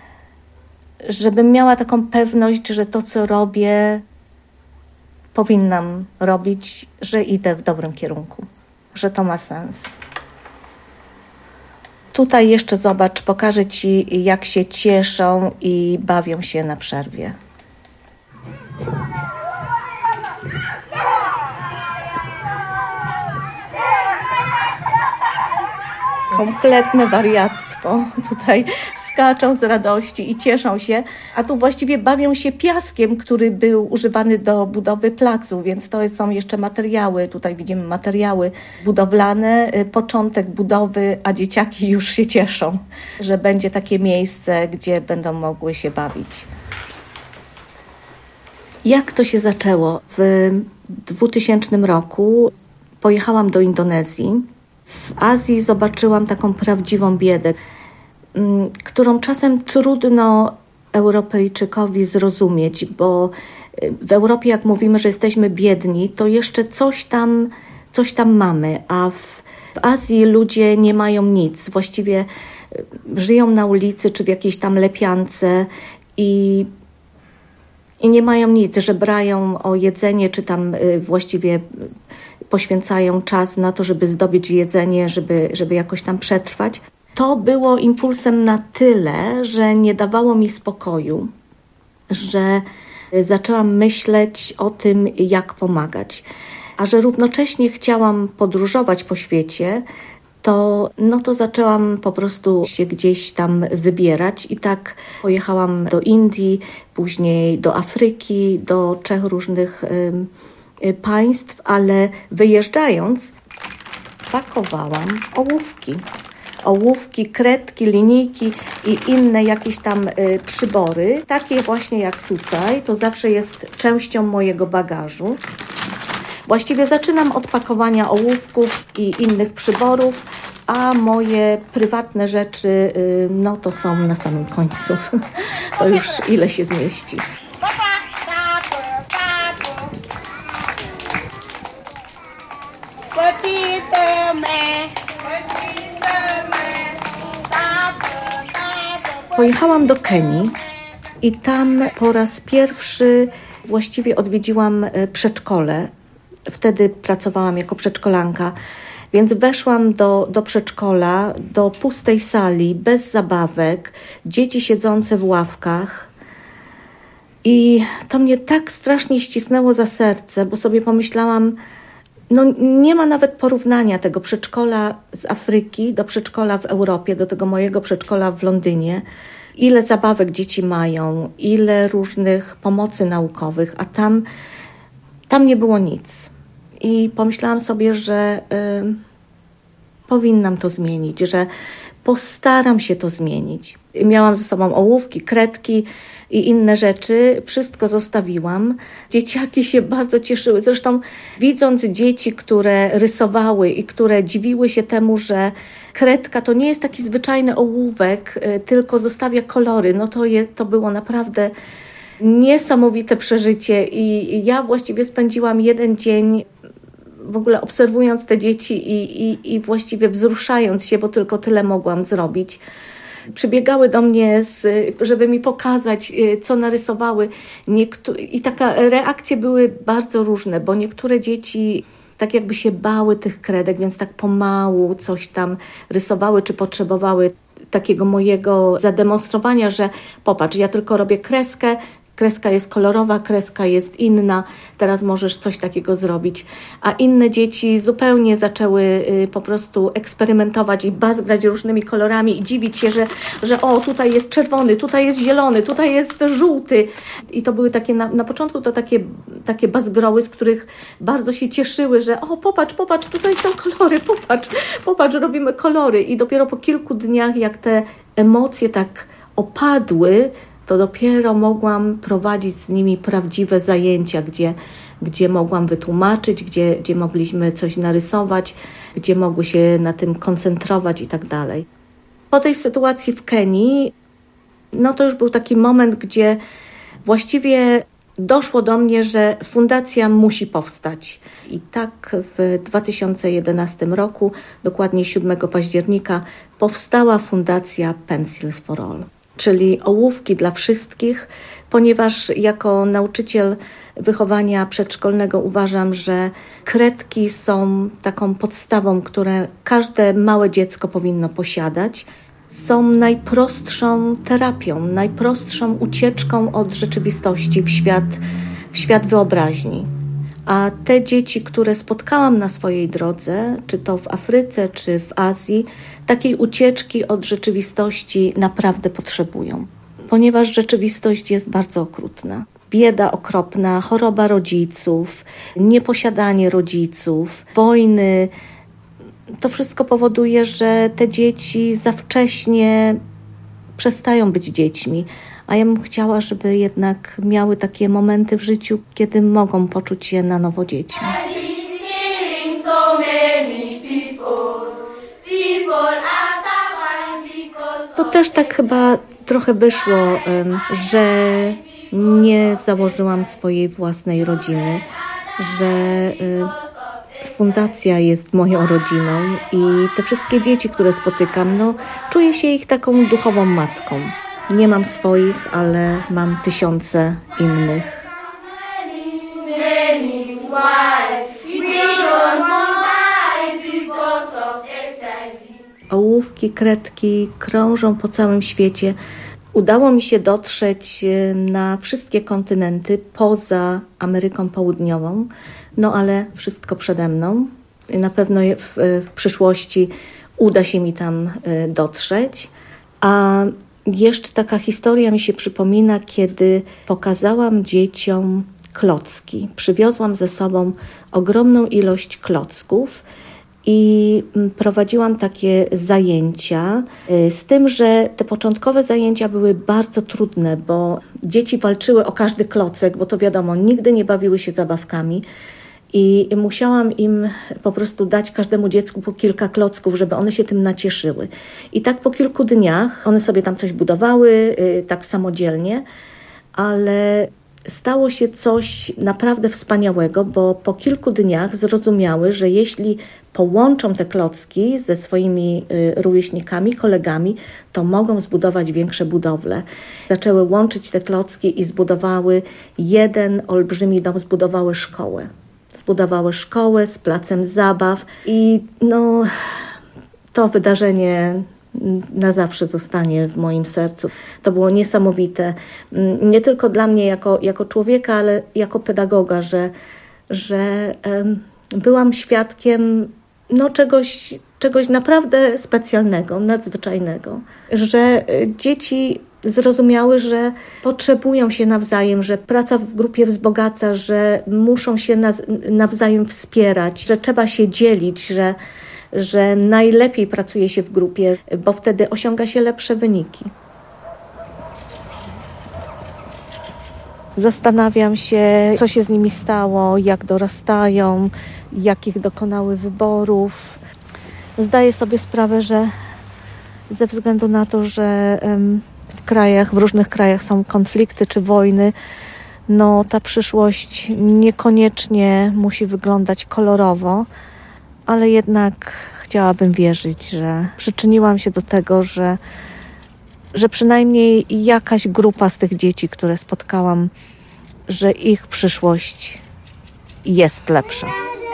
żebym miała taką pewność, że to, co robię, powinnam robić, że idę w dobrym kierunku, że to ma sens. Tutaj jeszcze zobacz, pokażę Ci, jak się cieszą i bawią się na przerwie. kompletne wariactwo. Tutaj skaczą z radości i cieszą się, a tu właściwie bawią się piaskiem, który był używany do budowy placu, więc to są jeszcze materiały. Tutaj widzimy materiały budowlane, początek budowy, a dzieciaki już się cieszą, że będzie takie miejsce, gdzie będą mogły się bawić. Jak to się zaczęło? W dwutysięcznym roku pojechałam do Indonezji. W Azji zobaczyłam taką prawdziwą biedę, którą czasem trudno Europejczykowi zrozumieć, bo w Europie jak mówimy, że jesteśmy biedni, to jeszcze coś tam, coś tam mamy, a w, w Azji ludzie nie mają nic. Właściwie żyją na ulicy czy w jakiejś tam lepiance i I nie mają nic, żebrają o jedzenie, czy tam właściwie poświęcają czas na to, żeby zdobyć jedzenie, żeby, żeby jakoś tam przetrwać. To było impulsem na tyle, że nie dawało mi spokoju, że zaczęłam myśleć o tym, jak pomagać. A że równocześnie chciałam podróżować po świecie, to, no to zaczęłam po prostu się gdzieś tam wybierać i tak pojechałam do Indii, później do Afryki, do trzech różnych y, y, państw, ale wyjeżdżając pakowałam ołówki. Ołówki, kredki, linijki i inne jakieś tam y, przybory, takie właśnie jak tutaj, to zawsze jest częścią mojego bagażu. Właściwie zaczynam od pakowania ołówków i innych przyborów, a moje prywatne rzeczy, no to są na samym końcu. To już ile się zmieści. Pojechałam do Kenii i tam po raz pierwszy właściwie odwiedziłam przedszkole. Wtedy pracowałam jako przedszkolanka, więc weszłam do, do przedszkola, do pustej sali, bez zabawek, dzieci siedzące w ławkach. I to mnie tak strasznie ścisnęło za serce, bo sobie pomyślałam, no nie ma nawet porównania tego przedszkola z Afryki do przedszkola w Europie, do tego mojego przedszkola w Londynie. Ile zabawek dzieci mają, ile różnych pomocy naukowych, a tam, tam nie było nic. I pomyślałam sobie, że y, powinnam to zmienić, że postaram się to zmienić. Miałam ze sobą ołówki, kredki i inne rzeczy. Wszystko zostawiłam. Dzieciaki się bardzo cieszyły. Zresztą widząc dzieci, które rysowały i które dziwiły się temu, że kredka to nie jest taki zwyczajny ołówek, y, tylko zostawia kolory. No to, jest, to było naprawdę niesamowite przeżycie i ja właściwie spędziłam jeden dzień w ogóle obserwując te dzieci i, i, i właściwie wzruszając się, bo tylko tyle mogłam zrobić. Przybiegały do mnie, z, żeby mi pokazać, co narysowały. Niektó- I taka reakcje były bardzo różne, bo niektóre dzieci tak jakby się bały tych kredek, więc tak pomału coś tam rysowały, czy potrzebowały takiego mojego zademonstrowania, że popatrz, ja tylko robię kreskę, kreska jest kolorowa, kreska jest inna, teraz możesz coś takiego zrobić. A inne dzieci zupełnie zaczęły y, po prostu eksperymentować i bazgrać różnymi kolorami i dziwić się, że, że o, tutaj jest czerwony, tutaj jest zielony, tutaj jest żółty. I to były takie, na, na początku to takie, takie bazgroły, z których bardzo się cieszyły, że o, popatrz, popatrz, tutaj są kolory, popatrz, popatrz, robimy kolory. I dopiero po kilku dniach, jak te emocje tak opadły, to dopiero mogłam prowadzić z nimi prawdziwe zajęcia, gdzie, gdzie mogłam wytłumaczyć, gdzie, gdzie mogliśmy coś narysować, gdzie mogły się na tym koncentrować i tak dalej. Po tej sytuacji w Kenii, no to już był taki moment, gdzie właściwie doszło do mnie, że fundacja musi powstać. I tak w dwa tysiące jedenastym roku, dokładnie siódmego października, powstała fundacja Pencils for All. Czyli ołówki dla wszystkich, ponieważ jako nauczyciel wychowania przedszkolnego uważam, że kredki są taką podstawą, które każde małe dziecko powinno posiadać. Są najprostszą terapią, najprostszą ucieczką od rzeczywistości w świat, w świat wyobraźni. A te dzieci, które spotkałam na swojej drodze, czy to w Afryce, czy w Azji, takiej ucieczki od rzeczywistości naprawdę potrzebują. Ponieważ rzeczywistość jest bardzo okrutna. Bieda okropna, choroba rodziców, nieposiadanie rodziców, wojny. To wszystko powoduje, że te dzieci za wcześnie przestają być dziećmi. A ja bym chciała, żeby jednak miały takie momenty w życiu, kiedy mogą poczuć się na nowo dziećmi. To też tak chyba trochę wyszło, że nie założyłam swojej własnej rodziny, że fundacja jest moją rodziną i te wszystkie dzieci, które spotykam, no czuję się ich taką duchową matką. Nie mam swoich, ale mam tysiące innych. Ołówki, kredki krążą po całym świecie. Udało mi się dotrzeć na wszystkie kontynenty poza Ameryką Południową, no ale wszystko przede mną. Na pewno w, w przyszłości uda się mi tam dotrzeć. A jeszcze taka historia mi się przypomina, kiedy pokazałam dzieciom klocki. Przywiozłam ze sobą ogromną ilość klocków i prowadziłam takie zajęcia, z tym, że te początkowe zajęcia były bardzo trudne, bo dzieci walczyły o każdy klocek, bo to wiadomo, nigdy nie bawiły się zabawkami. I musiałam im po prostu dać każdemu dziecku po kilka klocków, żeby one się tym nacieszyły. I tak po kilku dniach one sobie tam coś budowały, tak samodzielnie, ale stało się coś naprawdę wspaniałego, bo po kilku dniach zrozumiały, że jeśli połączą te klocki ze swoimi rówieśnikami, kolegami, to mogą zbudować większe budowle. Zaczęły łączyć te klocki i zbudowały jeden olbrzymi dom, zbudowały szkołę. Zbudowały szkołę z placem zabaw i no, to wydarzenie na zawsze zostanie w moim sercu. To było niesamowite, nie tylko dla mnie jako, jako człowieka, ale jako pedagoga, że, że um, byłam świadkiem no, czegoś, czegoś naprawdę specjalnego, nadzwyczajnego, że dzieci zrozumiały, że potrzebują się nawzajem, że praca w grupie wzbogaca, że muszą się nawzajem wspierać, że trzeba się dzielić, że, że najlepiej pracuje się w grupie, bo wtedy osiąga się lepsze wyniki. Zastanawiam się, co się z nimi stało, jak dorastają, jakich dokonały wyborów. Zdaję sobie sprawę, że ze względu na to, że um, w krajach, w różnych krajach są konflikty czy wojny, no ta przyszłość niekoniecznie musi wyglądać kolorowo, ale jednak chciałabym wierzyć, że przyczyniłam się do tego, że, że przynajmniej jakaś grupa z tych dzieci, które spotkałam, że ich przyszłość jest lepsza.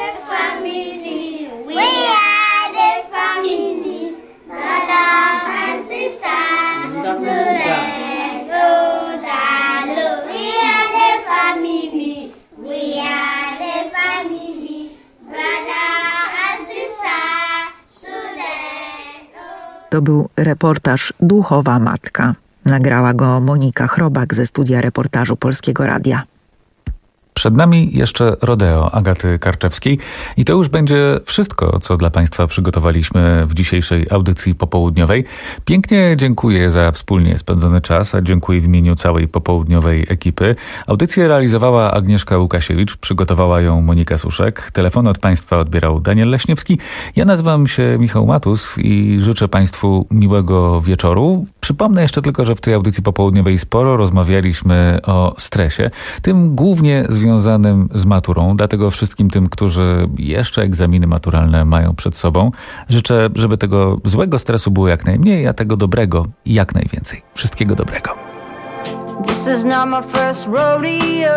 To był reportaż Duchowa Matka. Nagrała go Monika Chrobak ze studia reportażu Polskiego Radia. Przed nami jeszcze rodeo Agaty Karczewskiej i to już będzie wszystko, co dla Państwa przygotowaliśmy w dzisiejszej audycji popołudniowej. Pięknie dziękuję za wspólnie spędzony czas, a dziękuję w imieniu całej popołudniowej ekipy. Audycję realizowała Agnieszka Łukasiewicz, przygotowała ją Monika Suszek. Telefon od Państwa odbierał Daniel Leśniewski. Ja nazywam się Michał Matus i życzę Państwu miłego wieczoru. Przypomnę jeszcze tylko, że w tej audycji popołudniowej sporo rozmawialiśmy o stresie, tym głównie związanym związanym z maturą. Dlatego wszystkim tym, którzy jeszcze egzaminy maturalne mają przed sobą, życzę, żeby tego złego stresu było jak najmniej, a tego dobrego jak najwięcej. Wszystkiego dobrego. This is not my first rodeo.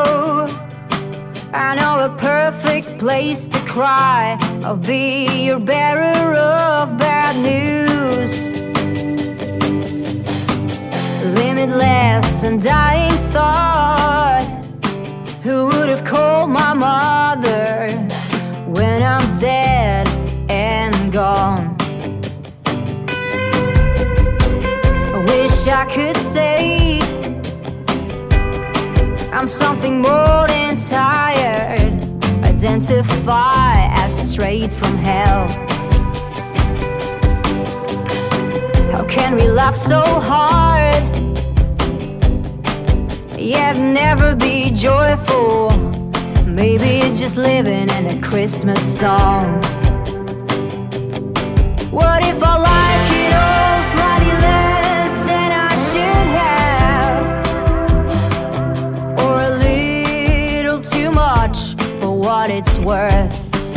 I know a perfect place to cry. I'll be your bearer of bad news. Limitless and dying thought. Who would have called my mom? I could say I'm something more than tired. Identify as straight from hell. How can we laugh so hard, yet never be joyful? Maybe it's just living in a Christmas song. What if I like it all slightly less than I should have, or a little too much for what it's worth?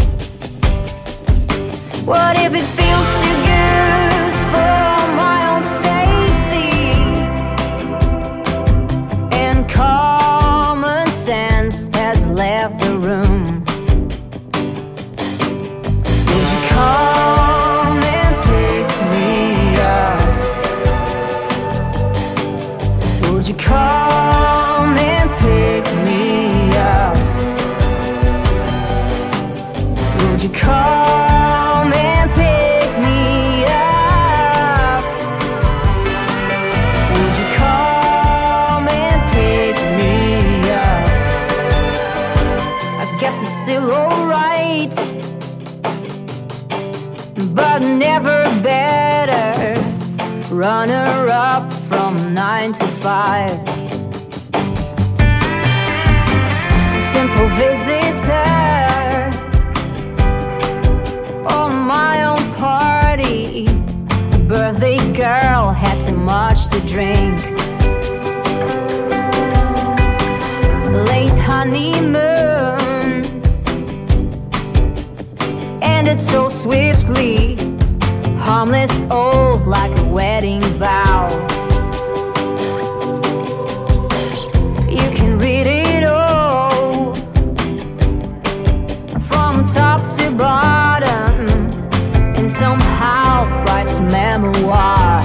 What if it feels too good for my own safety, and common sense has left the room? Would you come and pick me up? Would you come and pick me up? Would you come and pick me up? Would you come and pick me up? I guess it's still alright, but never better. Runner up from nine to five. Simple visitor on my own party. Birthday girl had too much to drink. Late honeymoon ended so swiftly. Harmless oath like a wedding vow. You can read it all from top to bottom in some half-priced memoir.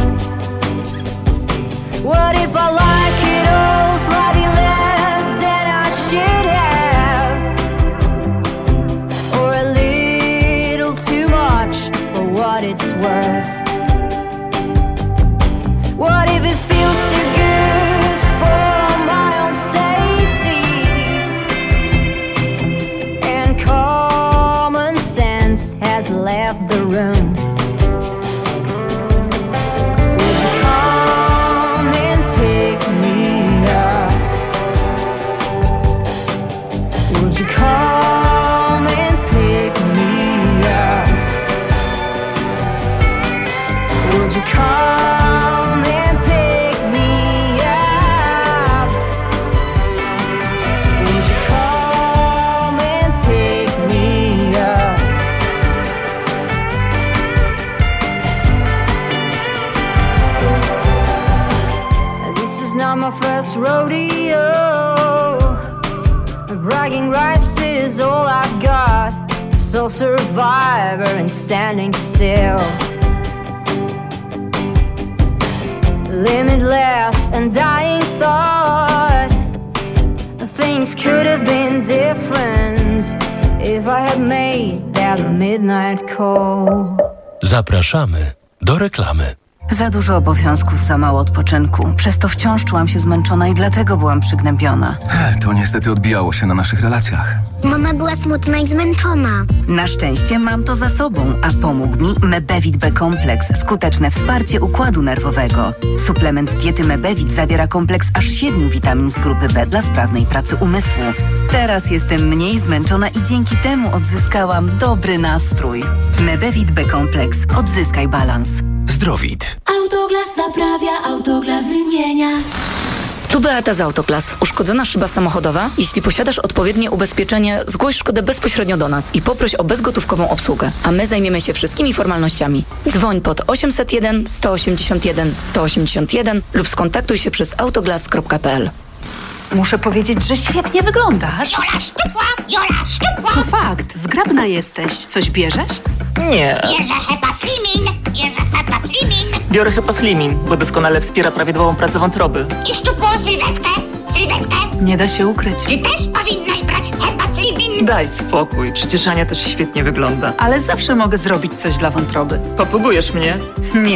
What if I like it all slightly less than I should have, or a little too much for what it's worth? What if it feels too good for my own safety, and common sense has left the room? Would you come and pick me up? Would you come and pick me up? Would you come and pick me up? Would you come and pick me up? This is not my first rodeo. Bragging rights is all I've got. Sole survivor and standing still. Limitless and dying thought. Things could have been different if I had made that midnight call. Zapraszamy do reklamy. Za dużo obowiązków, za mało odpoczynku. Przez to wciąż czułam się zmęczona i dlatego byłam przygnębiona. To niestety odbijało się na naszych relacjach. Mama była smutna i zmęczona. Na szczęście mam to za sobą, a pomógł mi Mebevit B-kompleks. Skuteczne wsparcie układu nerwowego. Suplement diety Mebevit zawiera kompleks aż siedmiu witamin z grupy B dla sprawnej pracy umysłu. Teraz jestem mniej zmęczona i dzięki temu odzyskałam dobry nastrój. Mebevit B-kompleks. Odzyskaj balans. Zdrowit. Autoglas naprawia, Autoglas wymienia. Tu Beata z Autoglas. Uszkodzona szyba samochodowa? Jeśli posiadasz odpowiednie ubezpieczenie, zgłoś szkodę bezpośrednio do nas i poproś o bezgotówkową obsługę, a my zajmiemy się wszystkimi formalnościami. Dzwoń pod osiemset jeden, sto osiemdziesiąt jeden, sto osiemdziesiąt jeden lub skontaktuj się przez autoglas kropka p l. Muszę powiedzieć, że świetnie wyglądasz. Jola szczupła, Jola szczupła. To fakt, zgrabna jesteś. Coś bierzesz? Nie. Bierze Hepaslimin, bierze Hepaslimin. Biorę Hepaslimin, bo doskonale wspiera prawidłową pracę wątroby. I szczupłą sylwetkę, sylwetkę. Nie da się ukryć. Ty też powinnaś brać Hepaslimin. Daj spokój, przecież Ania też świetnie wygląda. Ale zawsze mogę zrobić coś dla wątroby. Popróbujesz mnie? Nie.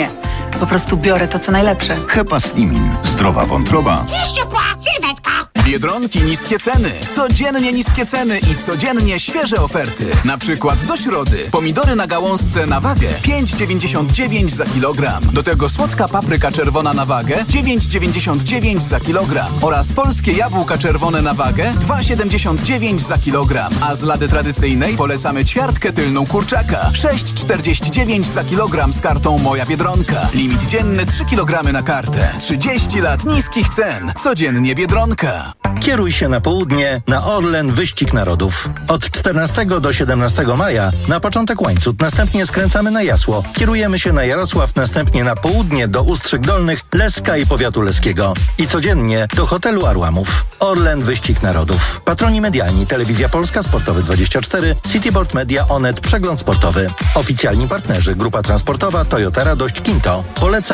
Po prostu biorę to, co najlepsze. Hepa Slimin. Zdrowa wątroba. Szczupła sylwetka. Biedronki niskie ceny. Codziennie niskie ceny i codziennie świeże oferty. Na przykład do środy. Pomidory na gałązce na wagę pięć dziewięćdziesiąt dziewięć za kilogram. Do tego słodka papryka czerwona na wagę dziewięć dziewięćdziesiąt dziewięć za kilogram. Oraz polskie jabłka czerwone na wagę dwa dziewięćdziesiąt dziewięć za kilogram. A z lady tradycyjnej polecamy ćwiartkę tylną kurczaka sześć czterdzieści dziewięć za kilogram z kartą Moja Biedronka. Limit dzienny trzy kilogramy na kartę. trzydzieści lat niskich cen. Codziennie Biedronka. Kieruj się na południe na Orlen Wyścig Narodów. Od czternastego do siedemnastego maja na początek Łańcut, następnie skręcamy na Jasło. Kierujemy się na Jarosław, następnie na południe do Ustrzyk Dolnych, Leska i powiatu leskiego. I codziennie do hotelu Arłamów. Orlen Wyścig Narodów. Patroni medialni: Telewizja Polska, Sportowy dwadzieścia cztery, Cityboard Media, Onet, Przegląd Sportowy. Oficjalni partnerzy: Grupa Transportowa, Toyota Radość, Kinto. Poleca